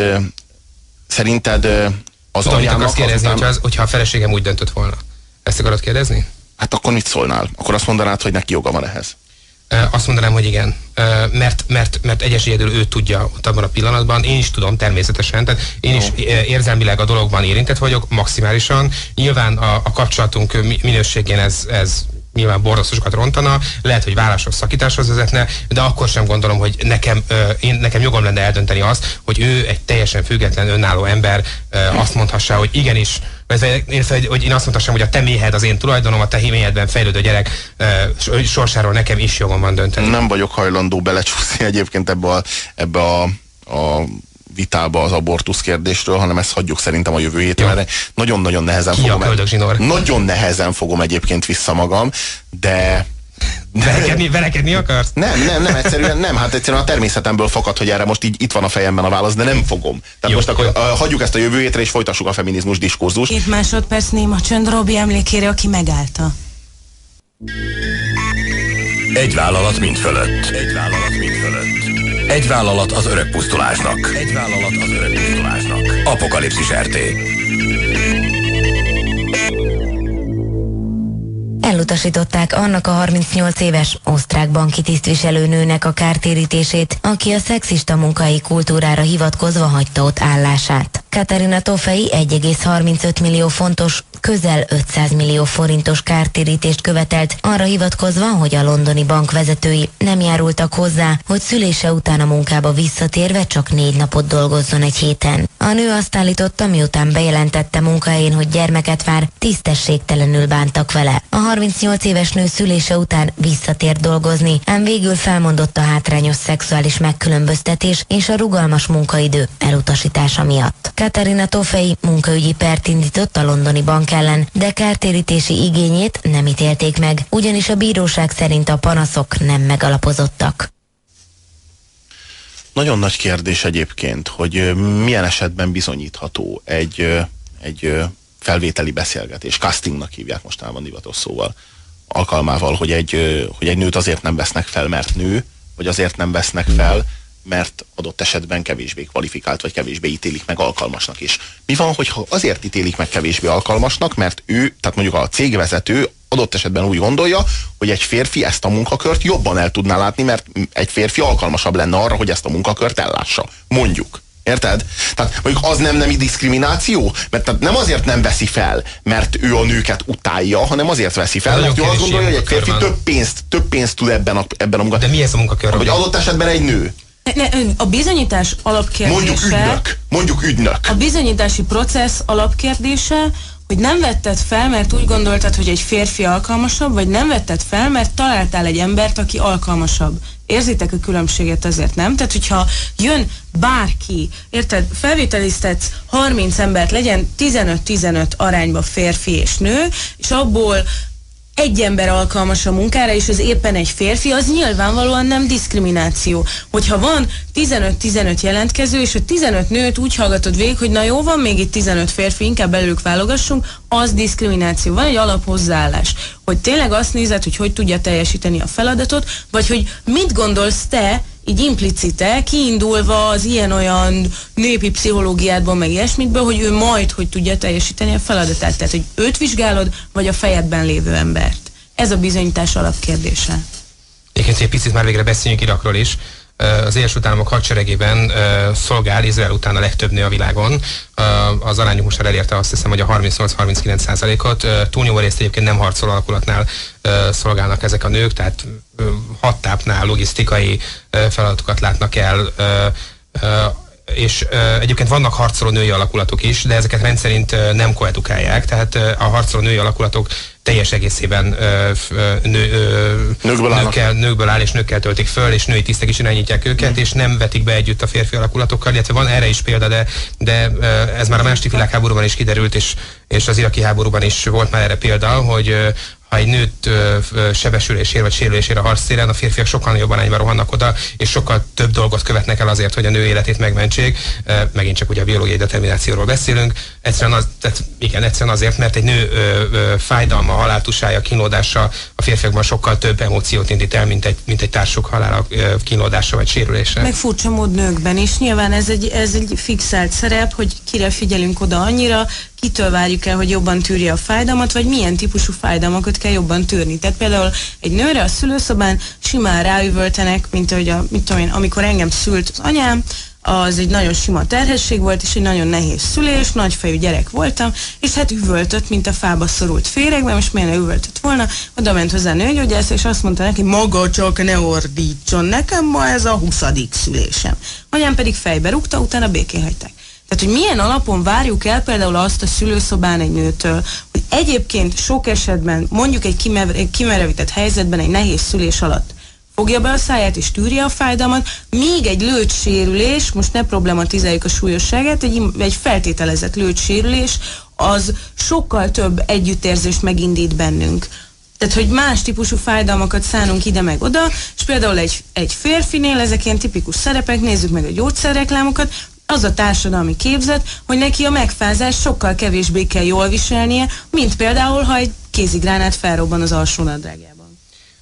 az tudom, anyának... akarsz kérdezni, hogyha a feleségem úgy döntött volna. Ezt akarod kérdezni? Hát akkor mit szólnál? Akkor azt mondanád, hogy neki joga van ehhez? Azt mondanám, hogy igen. Mert egyes egyedül ő tudja ott abban a pillanatban. Én is tudom természetesen, tehát én is érzelmileg a dologban érintett vagyok maximálisan. Nyilván a kapcsolatunk minőségén ez nyilván borzasztósokat rontana, lehet, hogy válláshoz, szakításhoz vezetne, de akkor sem gondolom, hogy nekem jogom lenne eldönteni azt, hogy ő egy teljesen független, önálló ember azt mondhassa, hogy igenis, hogy én azt mondhassam, hogy a te méhed az én tulajdonom, a te méhedben fejlődő gyerek sorsáról nekem is jogom van dönteni. Nem vagyok hajlandó belecsúszni egyébként ebbe a vitába az abortusz kérdésről, hanem ezt hagyjuk szerintem a jövő héten, mert nagyon-nagyon nehezen fogom egyébként vissza magam, de... Verekedni akarsz? Nem, egyszerűen nem. Hát egyszerűen a természetemből fakad, hogy erre most így itt van a fejemben a válasz, de nem fogom. Tehát most akkor hagyjuk ezt a jövő hétre, és folytassuk a feminizmus diskurzust. 2 másodperc néma csönd Robi emlékére, aki megállta. Egy vállalat mind fölött. Egy vállalat mind fölött. Egy vállalat az örök pusztulásnak. Egy vállalat az örök pusztulásnak. Apokalipszis RT. Elutasították annak a 38 éves osztrák banki tisztviselő nőnek a kártérítését, aki a szexista munkai kultúrára hivatkozva hagyta ott állását. Katarina Toffei 1,35 millió fontos, közel 500 millió forintos kártérítést követelt, arra hivatkozva, hogy a londoni bank vezetői nem járultak hozzá, hogy szülése után a munkába visszatérve csak 4 napot dolgozzon egy héten. A nő azt állította, miután bejelentette munkahelyén, hogy gyermeket vár, tisztességtelenül bántak vele. A 38 éves nő szülése után visszatért dolgozni, ám végül felmondott a hátrányos szexuális megkülönböztetés és a rugalmas munkaidő elutasítása miatt. Katarina Toffei munkaügyi pert indított a londoni bank ellen, de kártérítési igényét nem ítélték meg, ugyanis a bíróság szerint a panaszok nem megalapozottak. Nagyon nagy kérdés egyébként, hogy milyen esetben bizonyítható egy felvételi beszélgetés. Castingnak hívják mostanában divatos szóval, alkalmával, hogy egy nőt azért nem vesznek fel, mert nő, vagy azért nem vesznek fel, mert adott esetben kevésbé kvalifikált, vagy kevésbé ítélik meg alkalmasnak is. Mi van, hogyha azért ítélik meg kevésbé alkalmasnak, mert ő, tehát mondjuk a cégvezető adott esetben úgy gondolja, hogy egy férfi ezt a munkakört jobban el tudná látni, mert egy férfi alkalmasabb lenne arra, hogy ezt a munkakört ellássa. Mondjuk. Érted? Tehát mondjuk az nem nemi diszkrimináció? Mert tehát nem azért nem veszi fel, mert ő a nőket utálja, hanem azért veszi fel, mert ő azt gondolja, hogy egy férfi több pénzt tud ebben a munkakörben. De mi ez a munkakör? Vagy adott esetben egy nő. A bizonyítás alapkérdése... Mondjuk ügynök. A bizonyítási processz alapkérdése, hogy nem vetted fel, mert úgy gondoltad, hogy egy férfi alkalmasabb, vagy nem vetted fel, mert találtál egy embert, aki alkalmasabb. Érzitek a különbséget azért, nem? Tehát, hogyha jön bárki, érted, felvételiztetsz 30 embert, legyen 15-15 arányba férfi és nő, és abból egy ember alkalmas a munkára, és ez éppen egy férfi, az nyilvánvalóan nem diszkrimináció. Hogyha van 15-15 jelentkező, és a 15 nőt úgy hallgatod végig, hogy na jó, van még itt 15 férfi, inkább belőlük válogassunk, az diszkrimináció. Van egy alaphozzáállás, hogy tényleg azt nézed, hogy tudja teljesíteni a feladatot, vagy hogy mit gondolsz te, így implicite, kiindulva az ilyen-olyan népi pszichológiádból, meg ilyesmitből, hogy ő majd hogy tudja teljesíteni a feladatát. Tehát, hogy őt vizsgálod, vagy a fejedben lévő embert. Ez a bizonyítás alapkérdése. Egyébként egy picit már végre beszéljünk Irakról is. Az Egyesült Államok hadseregében szolgál Izrael után a legtöbb nő a világon. Az arányuk most elérte, azt hiszem, hogy a 38-39%-ot. Túlnyomó részt egyébként nem harcoló alakulatnál szolgálnak ezek a nők, tehát hadtápnál logisztikai feladatokat látnak el, és egyébként vannak harcoló női alakulatok is, de ezeket rendszerint nem koedukálják, tehát a harcoló női alakulatok teljes egészében nőkből áll, és nőkkel töltik föl, és női tisztek is irányítják őket, és nem vetik be együtt a férfi alakulatokkal, illetve van erre is példa, de ez már a második világháborúban is kiderült, és az iraki háborúban is volt már erre példa, hogy ha egy nőt sebesülésére vagy sérülésére harctéren, a férfiak sokkal jobb arányban rohannak oda, és sokkal több dolgot követnek el azért, hogy a nő életét megmentsék. Megint csak ugye a biológiai determinációról beszélünk. Egyszerűen azért, mert egy nő fájdalma, haláltusája, kínlódása a férfiakban sokkal több emóciót indít el, mint egy társuk halála, kínlódása vagy sérülése. Meg furcsa mód nőkben is. Nyilván ez egy fixált szerep, hogy kire figyelünk oda annyira, kitől várjuk el, hogy jobban tűrje a fájdalmat, vagy milyen típusú fájdalmakat kell jobban tűrni. Tehát például egy nőre a szülőszobán simán ráüvöltenek, mint ahogy amikor engem szült az anyám, az egy nagyon sima terhesség volt, és egy nagyon nehéz szülés, nagyfejű gyerek voltam, és hát üvöltött, mint a fába szorult féregben, most miért ne üvöltött volna, oda ment hozzá a nőgyógyász, és azt mondta neki, maga csak ne ordítson, nekem ma ez a 20. szülésem. Anyám pedig fejbe rúgta, utána békén hagyták. Tehát, hogy milyen alapon várjuk el például azt a szülőszobán egy nőtől, hogy egyébként sok esetben, mondjuk egy kimerevített helyzetben, egy nehéz szülés alatt fogja be a száját és tűrje a fájdalmat, míg egy lőttsérülés, most ne problematizáljuk a súlyosságát, egy feltételezett lőttsérülés, az sokkal több együttérzést megindít bennünk. Tehát, hogy más típusú fájdalmakat szánunk ide meg oda, és például egy férfinél, ezek ilyen tipikus szerepek, nézzük meg a gyógyszerreklámokat, az a társadalmi képzet, hogy neki a megfázás sokkal kevésbé kell jól viselnie, mint például, ha egy kézigránát felrobban az alsónadrágjában.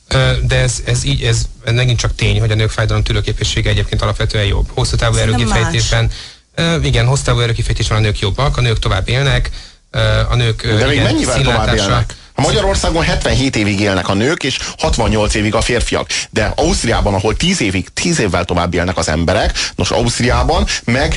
De ez megint csak tény, hogy a nők fájdalomtűrőképessége egyébként alapvetően jobb. Hosszú távú erőkifejtésben, igen, hosszú távú erőkifejtésben a nők jobbak, a nők tovább élnek, a nők... De még mennyivel tovább élnek? Magyarországon 77 évig élnek a nők, és 68 évig a férfiak. De Ausztriában, ahol 10 évvel tovább élnek az emberek, nos Ausztriában meg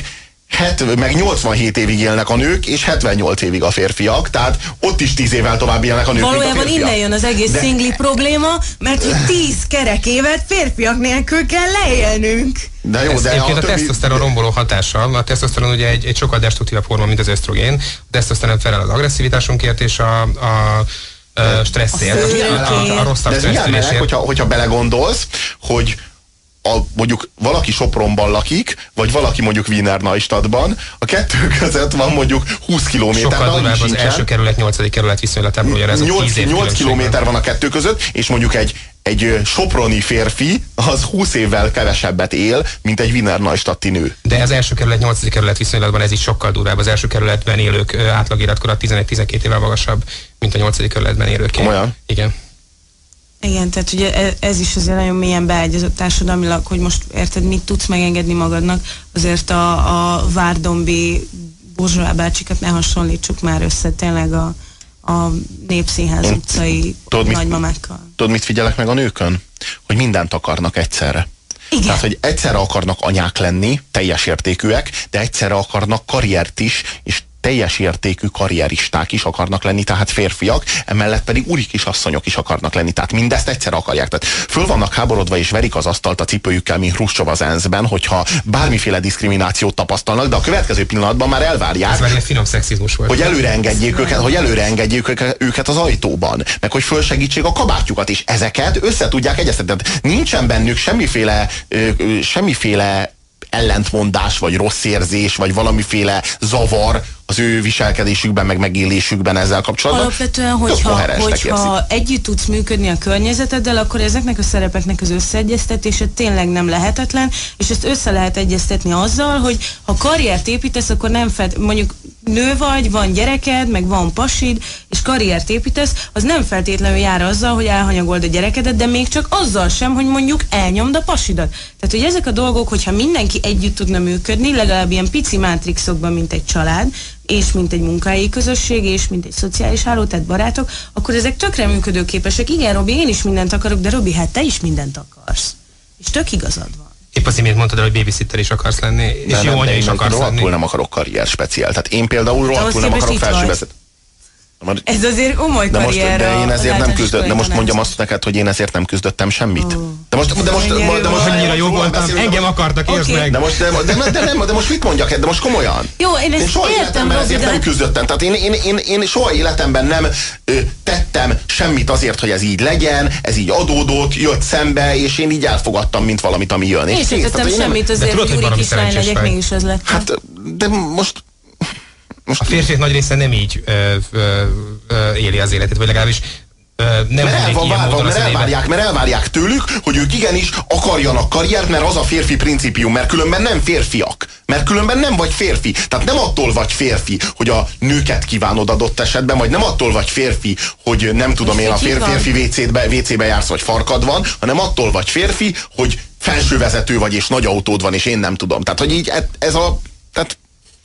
87 évig élnek a nők, és 78 évig a férfiak, tehát ott is 10 évvel tovább élnek a nők, valójában innen jön az egész szingli probléma, mert hogy 10 kerek évet férfiak nélkül kell leélnünk. De jó, de a tesztoszteron romboló hatása. A tesztoszteron ugye egy sokkal destruktívabb forma, mint az ösztrogén. A tesztoszteron felel az agresszivitásunkért és a stresszért, a rosszabb stresszülésért. Hogyha belegondolsz, hogy mondjuk valaki Sopronban lakik, vagy valaki mondjuk Wiener Neustadtban, a kettő között van mondjuk 20 kilométer. Sokkal durvább az első kerület, 8. kerület viszonylatában, ugye ez 8 kilométer van a kettő között, és mondjuk egy soproni férfi az 20 évvel kevesebbet él, mint egy Wiener Neustadti nő. De az első kerület, 8. kerület viszonylatban ez is sokkal durvább. Az első kerületben élők átlagiratkorat 11-12 évvel magasabb, mint a 8. kerületben élők. Komolyan? Igen. Igen, tehát ugye ez is azért nagyon mélyen beágyazott társadalmilag, hogy most érted, mit tudsz megengedni magadnak, azért a várdombi Burzsóá bácsikat ne hasonlítsuk már össze, tényleg a a Népszínház utcai nagymamákkal. Tudod, mit figyelek meg a nőkön? Hogy mindent akarnak egyszerre. Igen. Tehát, hogy egyszerre akarnak anyák lenni, teljes értékűek, de egyszerre akarnak karriert is, és teljes értékű karrieristák is akarnak lenni, tehát férfiak, emellett pedig uri kisasszonyok is akarnak lenni, tehát mindezt egyszerre akarják. Tehát föl vannak háborodva és verik az asztalt a cipőjükkel, mint Hruscsov az ENSZ-ben, hogyha bármiféle diszkriminációt tapasztalnak, de a következő pillanatban már elvárják, ez már egy finom szexizmus volt. hogy előre engedjék őket az ajtóban, meg hogy fölsegítsék a kabátjukat, és ezeket össze tudják egyeztetni. Nincsen bennük semmiféle ellentmondás, vagy rossz érzés, vagy valamiféle zavar az ő viselkedésükben, meg megélésükben ezzel kapcsolatban. Alapvetően, hogyha együtt tudsz működni a környezeteddel, akkor ezeknek a szerepeknek az összeegyeztetése tényleg nem lehetetlen, és ezt össze lehet egyeztetni azzal, hogy ha karriert építesz, akkor nem mondjuk nő vagy, van gyereked, meg van pasid, és karriert építesz, az nem feltétlenül jár azzal, hogy elhanyagold a gyerekedet, de még csak azzal sem, hogy mondjuk elnyomd a pasidat. Tehát, hogy ezek a dolgok, hogyha mindenki együtt tudna működni, legalább ilyen pici mátrixokban, mint egy család, és mint egy munkahelyi közösség, és mint egy szociális háló, tehát barátok, akkor ezek tökre működőképesek. Igen, Robi, én is mindent akarok, de Robi, hát te is mindent akarsz. És tök igazad van. Épp az imént mondtad el, hogy babysitter is akarsz lenni, és jó anya is akarsz lenni. Rohadtul nem akarok karrier speciál. Tehát én például rohadtul nem akarok felsővezető. Ez azért komoly karrier. De én ezért nem küzdöttem, de most mondjam azt neked, hogy én ezért nem küzdöttem semmit. De most annyira jó voltam, engem akartak, értsd meg. De most mit mondjak? De most komolyan. Jó, én ezt soha életemben ezért nem küzdöttem. Tehát én soha életemben nem tettem semmit azért, hogy ez így legyen, ez így adódott, jött szembe, és én így elfogadtam, mint valamit, ami jön. Én sem tettem semmit azért, hogy Gyuri kislány legyek, mégis ez lett. Hát, de most a férfiak nagy része nem így éli az életét, vagy legalábbis nem mert elvárják tőlük, hogy ők igenis akarjanak karriert, mert az a férfi principium, mert különben nem férfiak. Mert különben nem vagy férfi. Tehát nem attól vagy férfi, hogy a nőket kívánod adott esetben, vagy nem attól vagy férfi, hogy nem tudom én, a férfi WC-be jársz, vagy farkad van, hanem attól vagy férfi, hogy felsővezető vagy, és nagy autód van, és én nem tudom. Tehát, hogy így ez a... Tehát,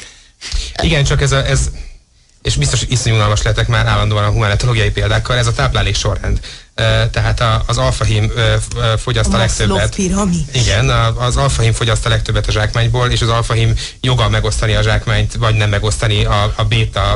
igen, csak ez és biztos, hogy iszonyú unalmas lettek már állandóan a humanetológiai példákkal, ez a táplálék sorrend. Tehát az alfahím fogyaszt a legtöbbet. Igen, az alfahím fogyaszt a legtöbbet a zsákmányból, és az alfahím joga megosztani a zsákmányt, vagy nem megosztani a béta,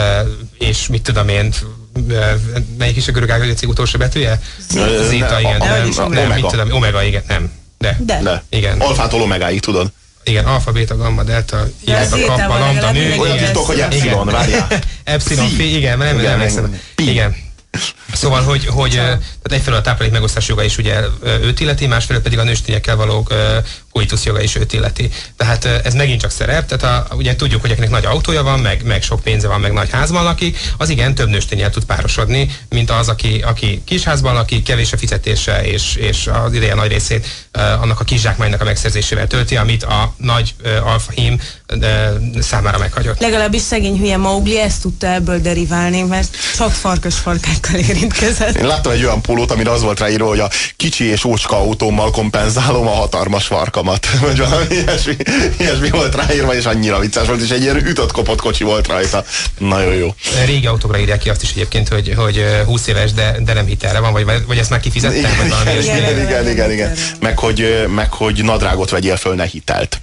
és mit tudom én, melyik is a görög ágazatcég utolsó betűje? Zéta, igen. Nem, mit tudom, omega, igen, nem. De. Igen. Alfától omegáig, tudod. Igen, alfa, beta, gamma, delta, ilyet a kappa, lambda, nő. Olyan titok, hogy epsilon, várjál. Epsilon, igen, mert nem emlékszem. Igen. Szóval, hogy tehát egyfelől a táplálék megosztás joga is ugye őt illeti, másfelől pedig a nőstényekkel való koitus joga is őt illeti. Tehát ez megint csak szerep, tehát ugye tudjuk, hogy akinek nagy autója van, meg sok pénze van, meg nagy házban lakik, az igen több nőstényel tud párosodni, mint az, aki kisházban lakik, kevés a fizetése, és az ideje nagy részét annak a kizsákmánynak a megszerzésével tölti, amit a nagy alfahím számára meghagyott. Legalábbis szegény hülye Mowgli ezt tudta ebből deriválni, mert csak farkas farkákkal érintkezett. Én láttam egy olyan pólót, amire az volt ráírva, hogy a kicsi és ócska autómmal kompenzálom a hatalmas farkamat. Vagy valami ilyesmi volt ráírva, és annyira vicces volt, és egy ilyen ütött-kopott kocsi volt rajta. Nagyon jó. Régi autókra írják ki azt is egyébként, hogy 20 éves, de nem hitelre van, vagy ezt már kifizettem, vagy valami igen. Meg hogy nadrágot vegyél föl, ne hitelt.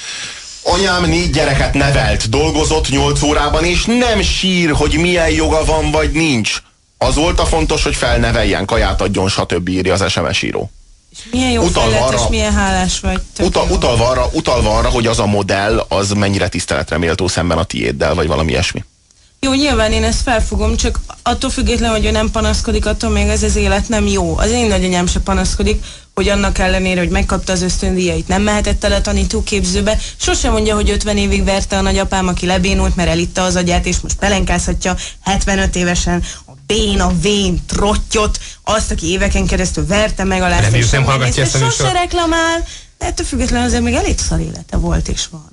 Anyám 4 gyereket nevelt, dolgozott 8 órában, és nem sír, hogy milyen joga van, vagy nincs. Az volt a fontos, hogy felneveljen, kaját adjon, stb. Írja az SMS író. És milyen jó fejlett, és milyen hálás vagy. Utalva arra, hogy az a modell, az mennyire tiszteletre méltó szemben a tiéddel, vagy valami ilyesmi. Jó, nyilván én ezt felfogom, csak attól függetlenül, hogy ő nem panaszkodik, attól még ez az élet nem jó. Az én nagyanyám se panaszkodik, hogy annak ellenére, hogy megkapta az ösztöndíjait, nem mehetett el a tanítóképzőbe. Sosem mondja, hogy 50 évig verte a nagyapám, aki lebénult, mert elitta az agyát, és most pelenkázhatja 75 évesen a béna, vén, trottyot, azt, aki éveken keresztül verte meg alá. Nem hallgatja ezt a műsort. Sose reklamál, de ettől függetlenül azért még elég szar élete volt és van.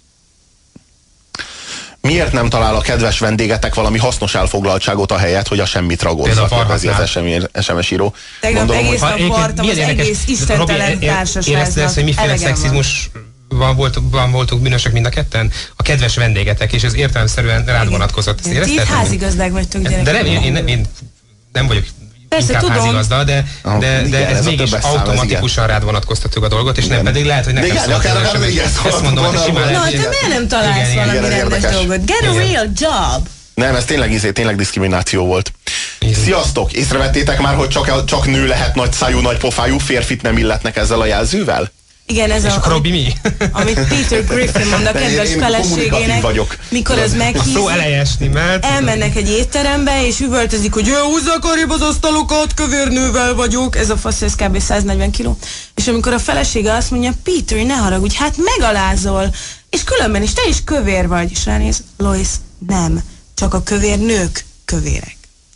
Miért nem talál a kedves vendégetek valami hasznos elfoglaltságot a helyet, hogy a semmit ragozzak, kérdezi az SMS író. Tegnap egész nap vartam az egész istentelen társaságnak. Érezted ezt, hogy miféle szexizmus voltunk bűnösök mind a ketten? A kedves vendégetek, és ez értelemszerűen rád vonatkozott. Ti házigazdák vagytok, gyerekek. De én nem vagyok persze, inkább tudom. házigazda, de ez mégis automatikusan rád vonatkoztatjuk a dolgot, és nem pedig lehet, hogy nekem szólt. Ezt mondom, hogy simán lehet. Na, te miért nem találsz valami rendes dolgot? Get a real job! Nem, ez tényleg diszkrimináció volt. Sziasztok! Észrevettétek már, hogy csak nő lehet nagy szájú, nagy pofájú, férfit nem illetnek ezzel a jelzővel? Igen, ez és akkor Robi mi? Amit Peter Griffin mond a kedves feleségének, mikor az meghíz, szó elejésni, mert elmennek egy étterembe, és üvöltözik, hogy húzzák arrébb az asztalokat, kövérnővel vagyok, ez a fasz, ez kb. 140 kiló. És amikor a felesége azt mondja, Peter, ne haragudj, hát megalázol, és különben is te is kövér vagy. És ránéz, Lois, nem, csak a kövér nők kövérek.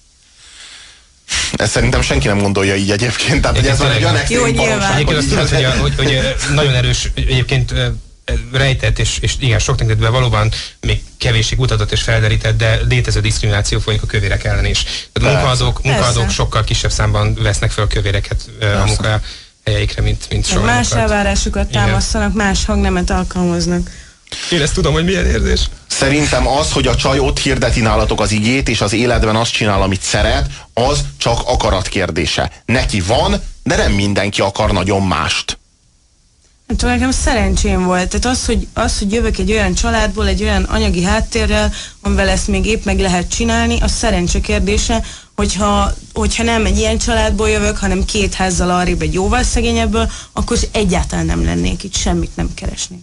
Ezt szerintem senki nem gondolja így egyébként, tehát hogy ez van egy olyan extrém valóság. Egyébként azt tudod, hogy nagyon erős egyébként rejtett, és igen, sok tekintetben valóban még kevéssé kutatott és felderített, de létező diszkrimináció folyik a kövérek ellen is. Tehát munkahadók sokkal kisebb számban vesznek fel kövéreket a munkahelyeikre, mint soha. Más elvárásokat támasztanak, más hangnemet alkalmaznak. Én ezt tudom, hogy milyen érzés. Szerintem az, hogy a csaj ott hirdeti nálatok az igét, és az életben azt csinál, amit szeret, az csak akarat kérdése. Neki van, de nem mindenki akar nagyon mást. Nem tudom, nekem szerencsém volt. Tehát az, hogy jövök egy olyan családból, egy olyan anyagi háttérrel, amivel ezt még épp meg lehet csinálni, az szerencse kérdése, hogyha nem egy ilyen családból jövök, hanem 2 házzal arrébb egy jóval szegényebből, akkor egyáltalán nem lennék itt, semmit nem keresnék.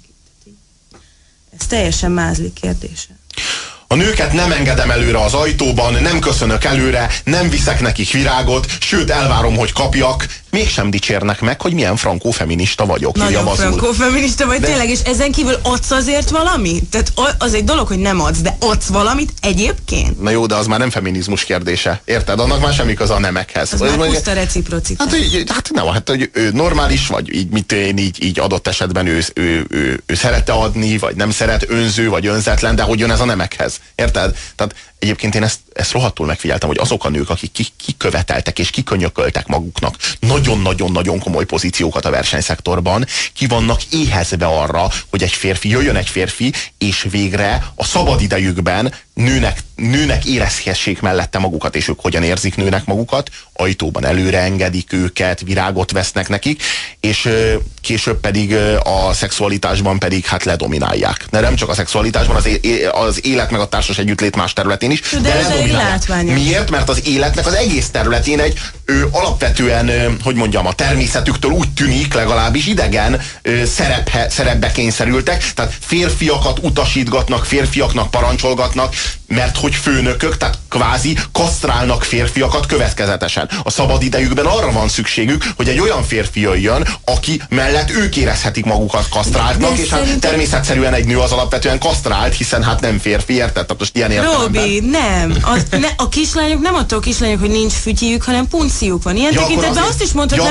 Ez teljesen mázli kérdése. A nőket nem engedem előre az ajtóban, nem köszönök előre, nem viszek nekik virágot, sőt elvárom, hogy kapjak. Mégsem dicsérnek meg, hogy milyen frankó feminista vagyok. Nagyon frankó feminista vagy, tényleg, és ezen kívül adsz azért valamit? Tehát az egy dolog, hogy nem adsz, de adsz valamit egyébként? Na jó, de az már nem feminizmus kérdése. Érted? Annak már semmi köze a nemekhez. Az már puszta reciprocitás. Hogy ő normális, vagy így adott esetben ő szerette adni, vagy nem szeret, önző, vagy önzetlen, de hogy jön ez a nemekhez. Érted? Tehát egyébként én ezt rohadtul megfigyeltem, hogy azok a nők, akik kiköveteltek és kikönyököltek maguknak nagyon-nagyon-nagyon komoly pozíciókat a versenyszektorban, ki vannak éhezve arra, hogy jöjjön egy férfi, és végre a szabadidejükben nőnek érezhessék mellette magukat, és ők hogyan érzik nőnek magukat, ajtóban előre engedik őket, virágot vesznek nekik, és később pedig a szexualitásban pedig hát ledominálják. De nem csak a szexualitásban, az élet meg a társas együttlét más területén is, de ledominálják. Miért? Mert az életnek az egész területén egy alapvetően, hogy mondjam, a természetüktől úgy tűnik, legalábbis idegen szerepbe kényszerültek, tehát férfiakat utasítgatnak, férfiaknak parancsolgatnak, mert hogy főnökök, tehát kvázi kasztrálnak férfiakat következetesen. A szabad idejükben arra van szükségük, hogy egy olyan férfi jöjjön, aki mellett ők érezhetik magukat kasztráltnak, és hát természetszerűen egy nő az alapvetően kasztrált, hiszen hát nem férfi, érted? Tehát most ilyen értelemben. Robi, nem. A kislányok nem attól kislányok, hogy nincs fütyjük, hanem punciuk van. Ilyen tekintetben azt is mondhatnám,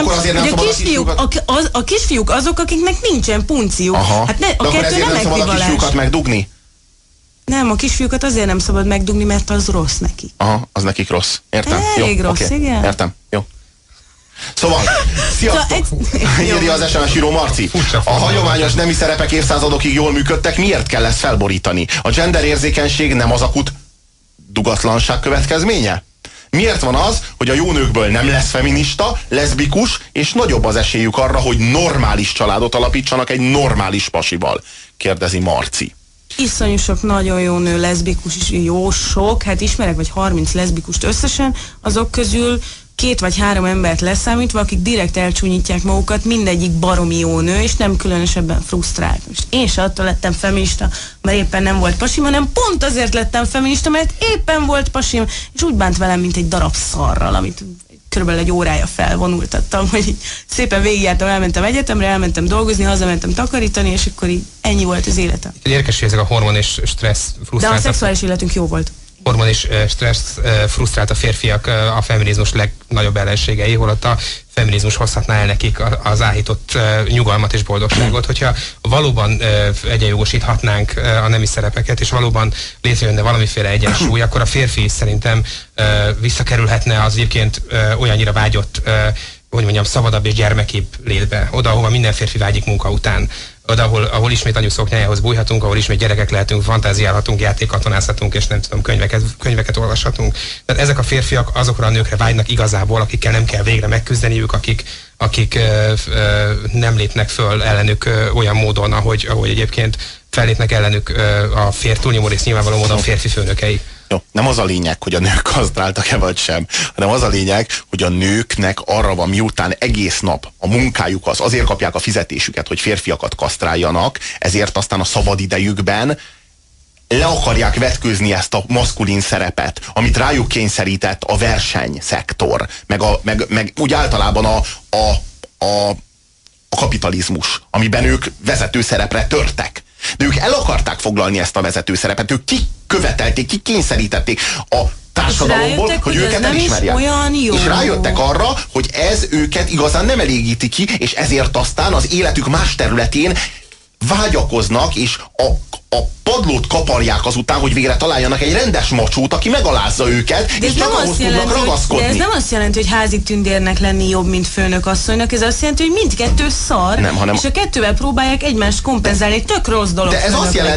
hogy a kisfiúk azok, akiknek nincsen punciuk. Hát a kettő nem ekvivalens. A kisfiúkat megdugni? Nem, a kisfiúkat azért nem szabad megdugni, mert az rossz nekik. Aha, az nekik rossz. Értem. Elég rossz, okay. Igen. Értem, jó. Szóval, sziasztok! Írja az SMS író Marci. A hagyományos nemi szerepek évszázadokig jól működtek, miért kell ezt felborítani? A genderérzékenység nem az akut dugatlanság következménye? Miért van az, hogy a jó nőkből nem lesz feminista, leszbikus, és nagyobb az esélyük arra, hogy normális családot alapítsanak egy normális pasival? Kérdezi Marci. Iszonyú sok nagyon jó nő leszbikus is, jó sok, hát ismerek vagy 30 leszbikust összesen, azok közül 2 vagy 3 embert leszámítva, akik direkt elcsúnyítják magukat, mindegyik baromi jó nő, és nem különösebben frusztrált. Most én se attól lettem feminista, mert éppen nem volt pasim, hanem pont azért lettem feminista, mert éppen volt pasim, és úgy bánt velem, mint egy darab szarral, amit körülbelül egy órája felvonultattam, hogy így szépen végigjártam, elmentem egyetemre, elmentem dolgozni, hazamentem takarítani, és akkor így ennyi volt az életem. Érdekes, hogy ezek a hormon és stressz frusztráltak. De a szexuális életünk jó volt. Hormon és stressz frusztrált a férfiak a feminizmus legnagyobb ellenségei, holott a feminizmus hozhatná el nekik az áhított nyugalmat és boldogságot, hogyha valóban egyenjogosíthatnánk a nemi szerepeket, és valóban létrejönne valamiféle egyensúly, akkor a férfi is szerintem visszakerülhetne az egyébként olyannyira vágyott, hogy mondjam, szabadabb és gyermekibb létbe, oda, ahova minden férfi vágyik munka után. oda, ahol ismét anyu szoknyájához bújhatunk, ahol ismét gyerekek lehetünk, fantáziálhatunk, játékkatonázhatunk, és nem tudom, könyveket olvashatunk. Tehát ezek a férfiak azokra a nőkre vágynak igazából, akikkel nem kell végre megküzdeniük, akik nem lépnek föl ellenük olyan módon, ahogy egyébként fellépnek ellenük a túlnyomó rész nyilvánvaló módon férfi főnökei. Jó, nem az a lényeg, hogy a nők kasztráltak-e vagy sem, hanem az a lényeg, hogy a nőknek arra van, miután egész nap a munkájuk azért kapják a fizetésüket, hogy férfiakat kasztráljanak, ezért aztán a szabadidejükben le akarják vetkőzni ezt a maszkulin szerepet, amit rájuk kényszerített a versenyszektor, meg úgy általában a kapitalizmus, amiben ők vezető szerepre törtek. De ők el akarták foglalni ezt a vezető szerepet, ők kikövetelték, kikényszerítették a társadalomból, hogy őket elismerják. És rájöttek arra, hogy ez őket igazán nem elégíti ki, és ezért aztán az életük más területén vágyakoznak, és a padlót kaparják azután, hogy végre találjanak egy rendes macsót, aki megalázza őket, és csak ahhoz tudnak ragaszkodni. De ez nem azt jelenti, hogy házi tündérnek lenni jobb, mint főnök asszonynak, ez azt jelenti, hogy mindkettő szar, és a kettővel próbálják egymást kompenzálni, tök rossz dolog. De ez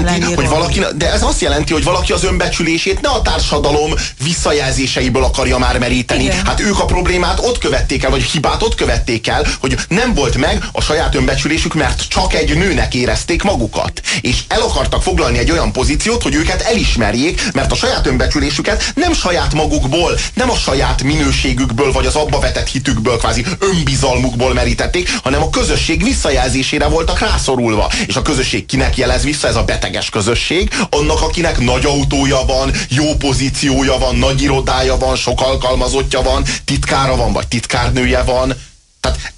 azt jelenti, hogy valaki az önbecsülését ne a társadalom visszajelzéseiből akarja már meríteni. Igen. Hát ők a problémát ott követték el, vagy hibát ott követték el, hogy nem volt meg a saját önbecsülésük, mert csak egy nőnek érezték magukat. És el akartak foglalni egy olyan pozíciót, hogy őket elismerjék, mert a saját önbecsülésüket nem saját magukból, nem a saját minőségükből, vagy az abba vetett hitükből, kvázi önbizalmukból merítették, hanem a közösség visszajelzésére voltak rászorulva. És a közösség kinek jelez vissza? Ez a beteges közösség, annak, akinek nagy autója van, jó pozíciója van, nagy irodája van, sok alkalmazottja van, titkára van, vagy titkárnője van. Tehát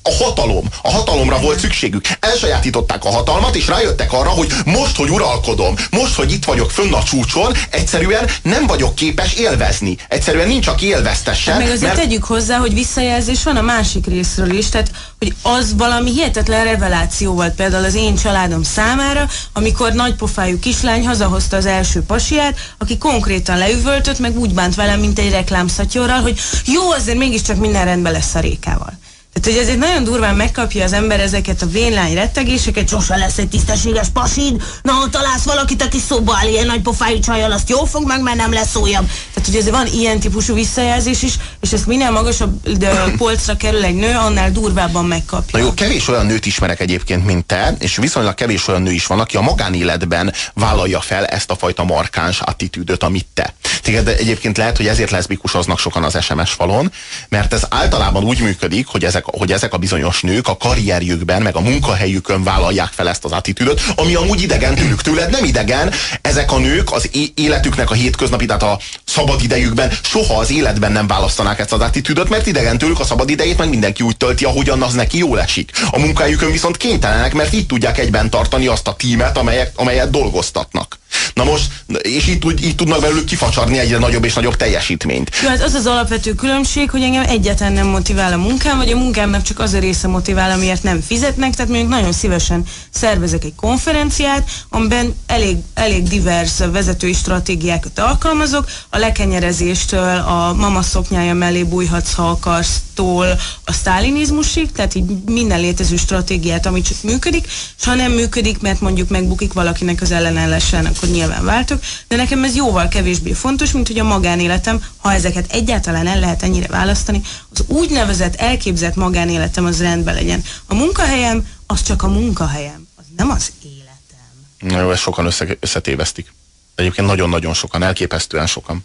a hatalomra volt szükségük. Elsajátították a hatalmat, és rájöttek arra, hogy most, hogy uralkodom, most, hogy itt vagyok fönn a csúcson, egyszerűen nem vagyok képes élvezni. Egyszerűen nincs, aki élveztessen. Meg azért tegyük hozzá, hogy visszajelzés van a másik részről is, tehát hogy az valami hihetetlen reveláció volt például az én családom számára, amikor nagypofájú kislány hazahozta az első pasiát, aki konkrétan leüvöltött, meg úgy bánt velem, mint egy reklámszatyorral, hogy jó, azért mégiscsak minden rendben lesz a Rékával. Tehát, hogy azért nagyon durván megkapja az ember ezeket a vénlány rettegéseket, sose lesz egy tisztességes pasid, na, ha találsz valakit, aki szóba áll ilyen nagy pofájú csajjal, azt jól fog meg, mert nem lesz újabb. Tehát, hogy azért van ilyen típusú visszajelzés is, és ezt minél magasabb polcra kerül egy nő, annál durvábban megkapja. Na jó, kevés olyan nőt ismerek egyébként, mint te, és viszonylag kevés olyan nő is van, aki a magánéletben vállalja fel ezt a fajta markáns attitűdöt, amit te. Téged egyébként lehet, hogy ezért leszbikusoznak sokan az SMS falon, mert ez általában úgy működik, hogy ezek a bizonyos nők a karrierjükben, meg a munkahelyükön vállalják fel ezt az attitűdöt, ami amúgy idegen tőled nem idegen. Ezek a nők az életüknek a hétköznapi, tehát a szabadidejükben soha az életben nem választanák ezt az attitűdöt, mert idegen tőlük a szabadidejét meg mindenki úgy tölti, ahogyan az neki jól esik. A munkájukön viszont kénytelenek, mert így tudják egyben tartani azt a tímet, amelyet dolgoztatnak. Na most, és így tudnak belőlük kifacsarni egyre nagyobb és nagyobb teljesítményt. Jó, hát az az alapvető különbség, hogy engem egyáltalán nem motivál a munkám, vagy a munkámnak csak az a része motivál, amiért nem fizetnek, tehát mondjuk nagyon szívesen szervezek egy konferenciát, amiben elég divers vezetői stratégiákat alkalmazok, a lekenyerezéstől, a mama szoknyája mellé bújhatsz, ha akarsz-tól a sztálinizmusig, tehát így minden létező stratégiát, ami csak működik, és ha nem működik, mert mondjuk megbukik valakinek az ellenállásán, akkor nyilván váltok, de nekem ez jóval kevésbé fontos, mint hogy a magánéletem, ha ezeket egyáltalán el lehet ennyire választani, az úgynevezett elképzelt magánéletem az rendben legyen. A munkahelyem, az csak a munkahelyem, az nem az életem. Na jó, ezt sokan összetévesztik. Egyébként nagyon-nagyon sokan, elképesztően sokan.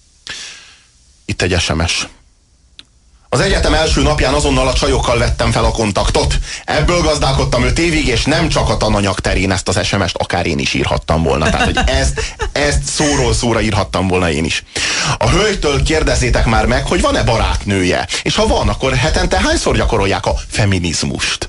Itt egy SMS. Az egyetem első napján azonnal a csajokkal vettem fel a kontaktot. Ebből gazdálkodtam 5 évig, és nem csak a tananyag terén. Ezt az SMS-t akár én is írhattam volna. Tehát, hogy ezt szóról szóra írhattam volna én is. A hölgytől kérdezzétek már meg, hogy van-e barátnője. És ha van, akkor hetente hányszor gyakorolják a feminizmust?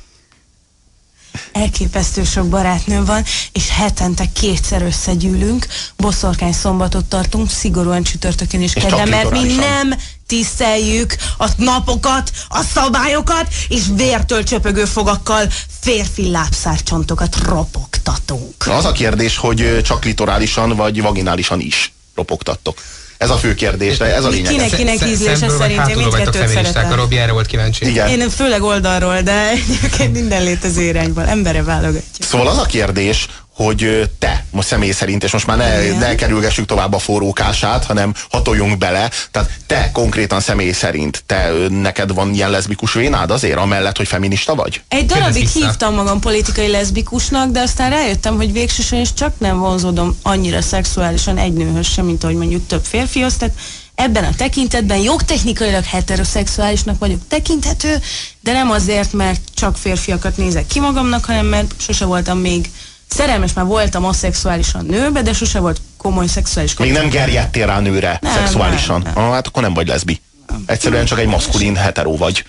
Elképesztő sok barátnőm van, és hetente 2-szer összegyűlünk, boszorkány szombatot tartunk, szigorúan csütörtökön és kedden, mert mi nem tiszteljük a napokat, a szabályokat, és vértől csöpögő fogakkal férfi lábszárcsontokat ropogtatunk. Az a kérdés, hogy csak litorálisan vagy vaginálisan is ropogtattok. Ez a fő kérdés, ez a lényeg. Kinek ízlése szerint, én mindkettőt szeretem. A Robi erre volt kíváncsi. Igen. Én főleg oldalról, de egyébként minden létező irányból. Emberre válogatja. Szóval az a kérdés, hogy te most személy szerint, és most már ne kerülgessük tovább a forrókását, hanem hatoljunk bele, tehát te konkrétan személy szerint, neked van ilyen leszbikus vénád azért, amellett, hogy feminista vagy? Egy darabig hívtam magam politikai leszbikusnak, de aztán rájöttem, hogy végsősorban is csak nem vonzódom annyira szexuálisan egy nőhöz sem, mint ahogy mondjuk több férfihoz, tehát ebben a tekintetben jogtechnikailag heteroszexuálisnak vagyok tekinthető, de nem azért, mert csak férfiakat nézek ki magamnak, hanem mert sose voltam még szerelmes, már voltam aszexuálisan nőbe, de sose volt komoly szexuális kapcsolat. Még nem gerjedtél rá nőre szexuálisan. Nem. Hát akkor nem vagy leszbi. Egyszerűen csak egy maszkulin hetero vagy.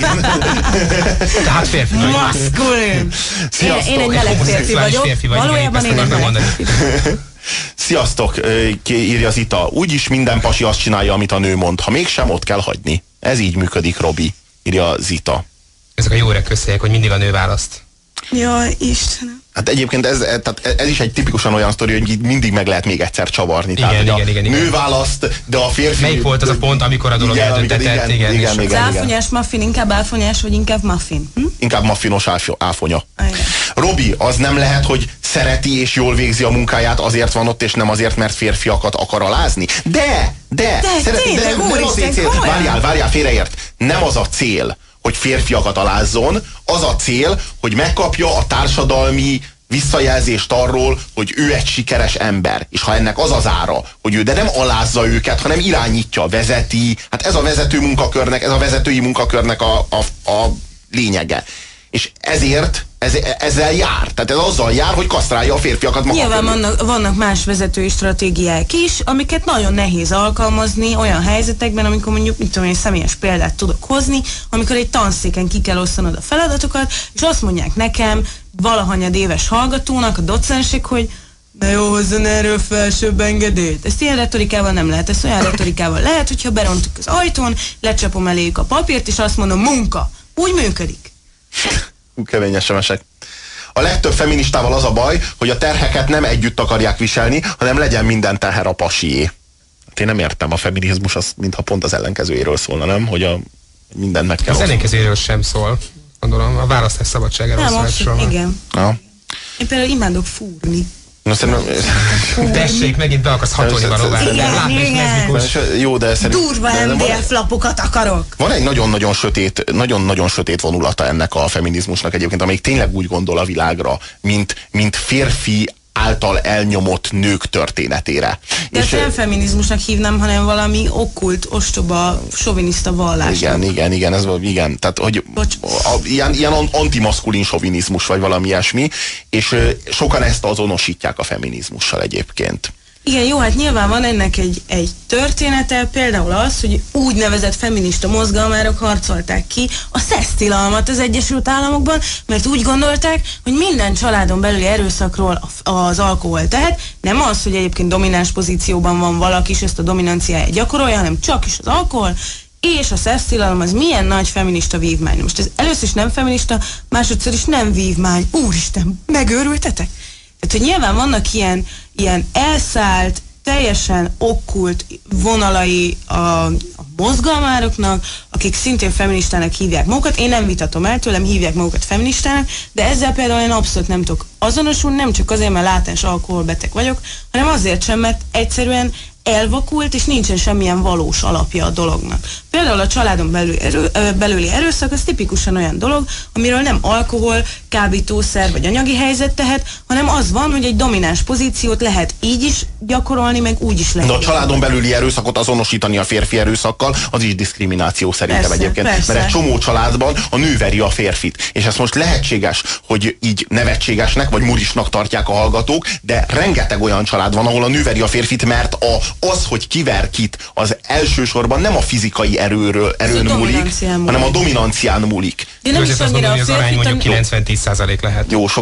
Tehát férfi vagy. Maszkulin! Én egy meleg férfi vagyok. Valójában én egy meleg férfi. Sziasztok, írja Zita. Úgyis minden pasi azt csinálja, amit a nő mond. Ha mégsem, ott kell hagyni. Ez így működik, Robi, írja Zita. Ezek a jó öreg közhelyek, hogy mindig a nő választ. Jaj, Istenem. Hát egyébként ez is egy tipikusan olyan sztori, hogy mindig meg lehet még egyszer csavarni. Igen. Nő választ, de a férfi... Melyik volt az a pont, amikor a dolog eldöntetett? Igen. Az áfonyás muffin inkább áfonyás, vagy inkább muffin? Inkább muffinos áfonya. Igen. Robi, az nem lehet, hogy szereti és jól végzi a munkáját, azért van ott, és nem azért, mert férfiakat akar alázni? De tényleg, úristen, várjál, félreért. Nem az a cél, hogy férfiakat alázzon, az a cél, hogy megkapja a társadalmi visszajelzést arról, hogy ő egy sikeres ember. És ha ennek az az ára, hogy ő de nem alázza őket, hanem irányítja, vezeti, hát ez a vezető munkakörnek, ez a vezetői munkakörnek a lényege. És ezért ezzel jár. Tehát ez azzal jár, hogy kasztrálja a férfiakat maga Nyilván vannak más vezetői stratégiák is, amiket nagyon nehéz alkalmazni olyan helyzetekben, amikor mondjuk, mit tudom én, személyes példát tudok hozni, amikor egy tanszéken ki kell osztanod a feladatokat, és azt mondják nekem, valahanyad éves hallgatónak, a docensek, hogy de jó, hozzon erről felsőbb engedélyt. Ezt ilyen retorikával nem lehet, ezt olyan retorikával lehet, hogyha berontuk az ajtón, lecsapom eléjük a papírt, és azt mondom, munka. Úgy működik. Kemény SMS-ek. A legtöbb feministával az a baj, hogy a terheket nem együtt akarják viselni, hanem legyen minden teher a pasié. Hát én nem értem, a feminizmus az mintha pont az ellenkezőjéről szólna, nem? Hogy mindent meg kell az ellenkezőjéről sem szól, gondolom. A választás szabadságáról szól. Igen. Ja. Én például imádok fúrni. Tessék, megint be akarsz hatolni valóvá. Jó, de szerintem... Durva MDF lapokat akarok. Van egy nagyon-nagyon sötét vonulata ennek a feminizmusnak egyébként, amelyik tényleg úgy gondol a világra, mint férfi által elnyomott nők történetére. De ezt nem feminizmusnak hívnám, hanem valami okkult, ostoba, soviniszta vallásnak. Igen. Tehát, hogy ilyen antimaszkulin sovinizmus, vagy valami ilyesmi, és sokan ezt azonosítják a feminizmussal egyébként. Igen, jó, hát nyilván van ennek egy története, például az, hogy úgynevezett feminista mozgalmárok harcolták ki a szesztilalmat az Egyesült Államokban, mert úgy gondolták, hogy minden családon belüli erőszakról az alkohol tehet, nem az, hogy egyébként domináns pozícióban van valaki, és ezt a dominanciáját gyakorolja, hanem csak is az alkohol, és a szesztilalom az milyen nagy feminista vívmány. Most ez először is nem feminista, másodszor is nem vívmány. Úristen, megőrültetek? Tehát, hogy nyilván vannak ilyen elszállt, teljesen okkult vonalai a mozgalmároknak, akik szintén feministának hívják magukat. Én nem vitatom el tőlem, hívják magukat feministának, de ezzel például én abszolút nem tudok azonosulni, nem csak azért, mert látens alkoholbeteg vagyok, hanem azért sem, mert egyszerűen elvakult, és nincsen semmilyen valós alapja a dolognak. Például a családon belüli erőszak az tipikusan olyan dolog, amiről nem alkohol, kábítószer vagy anyagi helyzet tehet, hanem az van, hogy egy domináns pozíciót lehet így is gyakorolni, meg úgy is lehet. De a családon belüli erőszakot azonosítani a férfi erőszakkal, az is diszkrimináció szerintem egyébként. Persze. Mert egy csomó családban a nő veri a férfit. És ez most lehetséges, hogy így nevetségesnek vagy murisnak tartják a hallgatók, de rengeteg olyan család van, ahol a nő veri a férfit, mert az, hogy kiver kit, az elsősorban nem a fizikai erőn múlik, hanem a dominancián múlik. De nem is annyira a férfit, 90-10% lehet. Jó, sok...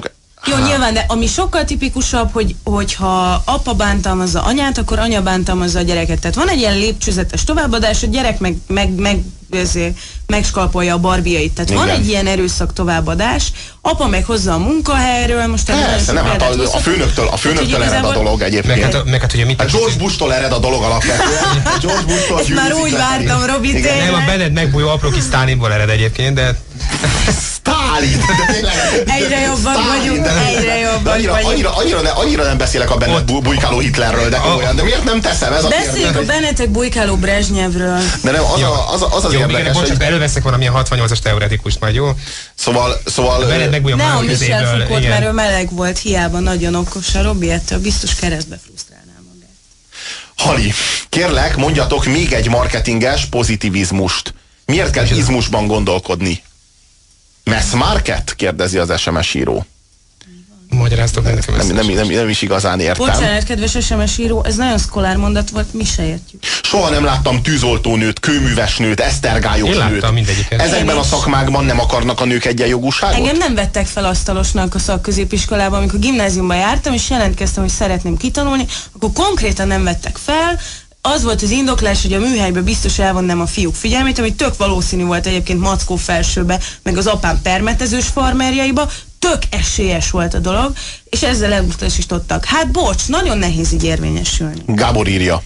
Jó, nyilván, de ami sokkal tipikusabb, hogyha apa bántalmazza anyát, akkor anya bántalmazza a gyereket. Tehát van egy ilyen lépcsőzetes továbbadás, a gyerek megskalpolja a barbiait. Tehát igen. Van egy ilyen erőszak továbbadás, apa meg hozza a munkahelyről, most persze, nem, hát a főnöktől ered a dolog egyébként. George Bush-tól ered a dolog alapvetően. George Bush-tól ezt már úgy vártam, Robi, tényleg. Nem, a benned megbújó apró kis Stalinból ered egyébként, de... Stalin! Egyre jobban vagyunk, egyre jobban vagyunk. Annyira nem beszélek a benned bujkáló Hitlerről, de komolyan, de miért nem teszem? Ez a beszéljük a bennetek bujkáló Brezsnyevről. De nem, az jó, érdekes, hogy... Csak előveszek valamilyen 68-as teoretikust majd, jó? Szóval... Benned megbújom a Michel Foucault, mert ő meleg volt, hiába nagyon okos, a Robi ettől biztos keresztbe frusztrálná magát. Hali, kérlek, mondjatok még egy marketinges pozitivizmust. Miért kell izmusban gondolkodni? Mass market? Kérdezi az SMS író. Magyaráztok nem is igazán értem. Bocsánat, kedves SMS író, ez nagyon szkolár mondat volt, mi se értjük. Soha nem láttam tűzoltónőt, kőművesnőt, esztergályos nőt. Ezekben a szakmákban nem akarnak a nők egyenjogúságot? Engem nem vettek fel asztalosnak a szakközépiskolában, amikor gimnáziumban jártam, és jelentkeztem, hogy szeretném kitanulni, akkor konkrétan nem vettek fel. Az volt az indoklás, hogy a műhelybe biztos elvonnám a fiúk figyelmét, ami tök valószínű volt egyébként Mackó felsőbe, meg az apám permetezős farmerjaiba, tök esélyes volt a dolog, és ezzel elutasítottak. Hát bocs, nagyon nehéz így érvényesülni. Gábor írja.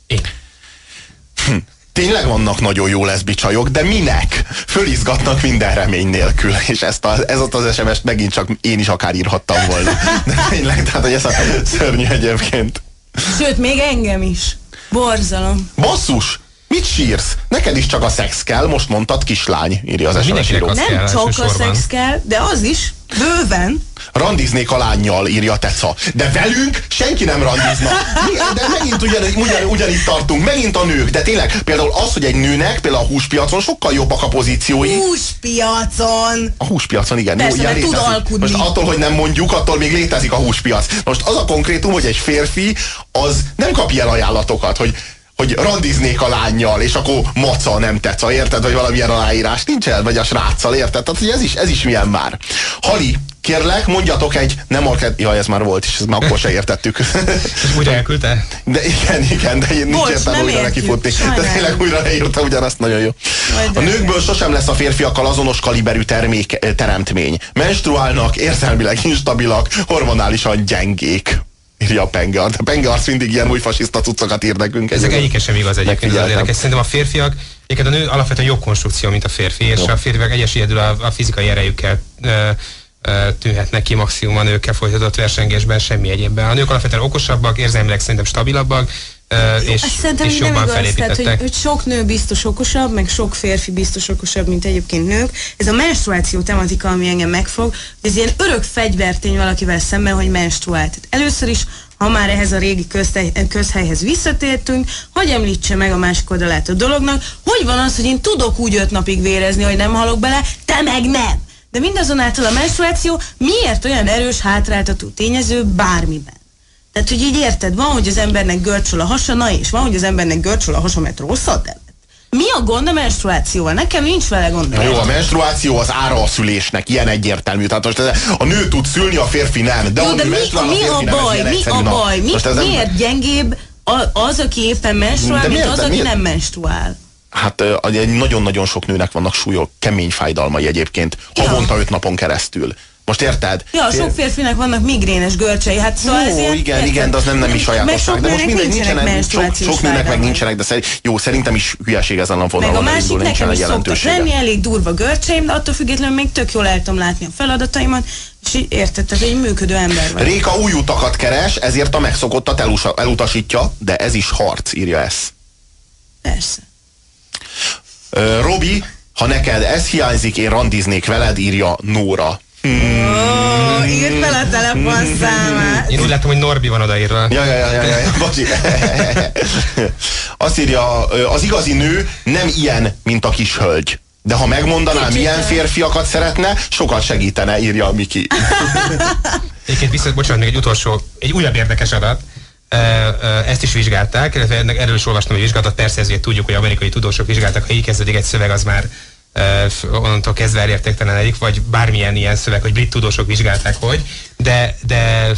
Tényleg vannak nagyon jó leszbi csajok, de minek? Fölizgatnak minden remény nélkül. És ez az SMS-t megint csak én is akár írhattam volna. De tényleg, tehát hogy ez a szörnyű egyébként. Sőt, még engem is. Borzalom. Basszus! Mit sírsz? Neked is csak a szex kell, most mondtad, kislány, írja az SMS író. Nem csak a szex kell, de az is, bőven. Randiznék a lánnyal, írja Teca. De velünk senki nem randizna. De megint ugyanitt tartunk, megint a nők. De tényleg, például az, hogy egy nőnek, például a húspiacon sokkal jobbak a pozíciói. Húspiacon! A húspiacon, igen. Persze, mert tud alkudni. Most attól, hogy nem mondjuk, attól még létezik a húspiac. Most az a konkrétum, hogy egy férfi, az nem kap ilyen ajánlatokat, hogy randiznék a lánnyal, és akkor maca, nem teca, érted? Vagy valamilyen aláírás nincsen, vagy a sráccal, érted? Tehát ez is milyen már. Hali, kérlek, mondjatok egy nem market... Jaj, ez már volt, és ezt már akkor se értettük. Újra elküldte? De igen, de én nincs értelme újra nekifutni. De tényleg újra leírta ugyanazt, nagyon jó. A nőkből sosem lesz a férfiakkal azonos kaliberű teremtmény. Menstruálnak, érzelmileg instabilak, hormonálisan gyengék. Írja a Penge. A Penge arc mindig ilyen új fasiszta cuccokat ír nekünk. Ezek egyike sem igaz egyébként, az érdekes. Szerintem a férfiak, egyébként a nő alapvetően jobb konstrukció, mint a férfi, és a férfiak egyes egyedül a fizikai erejükkel tűnhetnek ki maximum a nőkkel folytatott versengésben, semmi egyébben. A nők alapvetően okosabbak, érzelmileg szerintem stabilabbak, és jobban felépítettek. Tehát, hogy sok nő biztos okosabb, meg sok férfi biztos okosabb, mint egyébként nők. Ez a menstruáció tematika, ami engem megfog, ez ilyen örök fegyvertény valakivel szemben, hogy menstruál. Tehát először is, ha már ehhez a régi közhelyhez visszatértünk, hogy említse meg a másik oldalát a dolognak, hogy van az, hogy én tudok úgy 5 napig vérezni, hogy nem halok bele, te meg nem. De mindazonáltal a menstruáció miért olyan erős hátráltató tényező bármiben? Tehát, hogy így érted, van, hogy az embernek görcsöl a hasa, na és van, hogy az embernek görcsöl a hasa, mert rosszat evett. Mi a gond a menstruációval? Nekem nincs vele gond. Jó, a menstruáció az ára a szülésnek, ilyen egyértelmű. Tehát most a nő tud szülni, a férfi nem. De, jó, de mi a baj? Miért gyengébb az, aki éppen menstruál, mint az, aki nem menstruál? Hát nagyon-nagyon sok nőnek vannak súlyos, kemény fájdalmai egyébként, havonta 5 napon keresztül. Most érted? Ja, sok férfinak vannak migrénes görcsei, hát szóval ez ilyen, igen, de az nem is sajátosság. De most mindegy, sok nőnek meg nincsenek, de szerintem is hülyeség ezen a vonalon. Meg a másik nekem is szoktak lenni, elég durva görcseim, de attól függetlenül még tök jól el tudom látni a feladataimat, és így érted, tehát egy működő ember vagy. Réka új utakat keres, ezért a megszokottat elutasítja, de ez is harc, írja ezt. Persze. Robi, ha neked ez hiányzik, én randiznék veled, írja Nóra. Írd fel a telefonszámát. Én úgy látom, hogy Norbi van odaírva. Ja, bocsi. Azt írja, az igazi nő nem ilyen, mint a kis hölgy. De ha megmondaná, milyen férfiakat szeretne, sokat segítene, írja a Miki. Egyébként bocsánat, még egy utolsó, egy újabb érdekes adat. Ezt is vizsgálták, erről is olvastam, hogy vizsgálatot, persze ezért tudjuk, hogy amerikai tudósok vizsgáltak, ha így kezdődik egy szöveg, az már onnantól kezdve elértéktelenedik, vagy bármilyen ilyen szöveg, hogy brit tudósok vizsgálták, hogy, de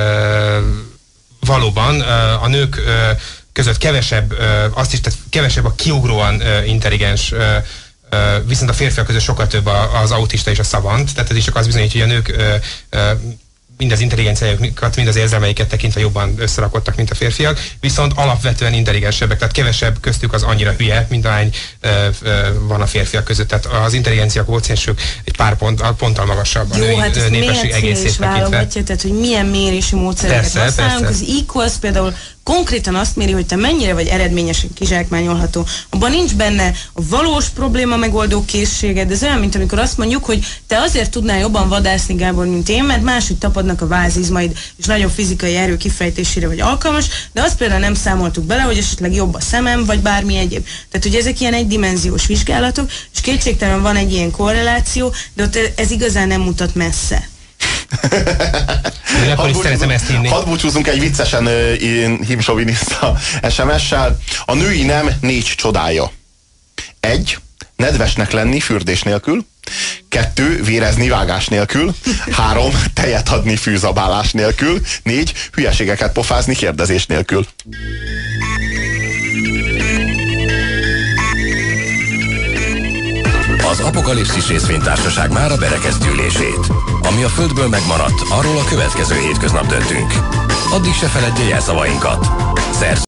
valóban a nők között kevesebb, azt is, tehát kevesebb a kiugróan intelligens, viszont a férfiak között sokkal több az autista és a szavant, tehát ez is csak az bizonyítja, hogy a nők mind az intelligenciájukat, mind az érzelmeiket tekintve jobban összerakottak, mint a férfiak, viszont alapvetően intelligensebbek, tehát kevesebb köztük az annyira hülye, mint ahány van a férfiak között. Tehát az intelligencia kvóciensük egy pár ponttal magasabb a női népesség egészét tekintve. Tehát, hogy milyen mérési módszereket használunk. Az Equals például konkrétan azt méri, hogy te mennyire vagy eredményesen kizsákmányolható. Abban nincs benne a valós probléma megoldó készséged, ez olyan, mint amikor azt mondjuk, hogy te azért tudnál jobban vadászni, Gábor, mint én, mert máshogy tapadnak a vázizmaid, és nagyobb fizikai erő kifejtésére vagy alkalmas, de azt például nem számoltuk bele, hogy esetleg jobb a szemem, vagy bármi egyéb. Tehát, hogy ezek ilyen egydimenziós vizsgálatok, és kétségtelen van egy ilyen korreláció, de ott ez igazán nem mutat messze. Hadd búcsúzunk egy viccesen himsoviniszta SMS-sel. A női nem 4 csodája. 1. Nedvesnek lenni fürdés nélkül. 2. Vérezni vágás nélkül. 3. Tejet adni fűzabálás nélkül. 4. Hülyeségeket pofázni kérdezés nélkül. Az Apokalipszis részvénytársaság mára berekezti ülését. Ami a Földből megmaradt, arról a következő hétköznap döntünk. Addig se feledje jelszavainkat.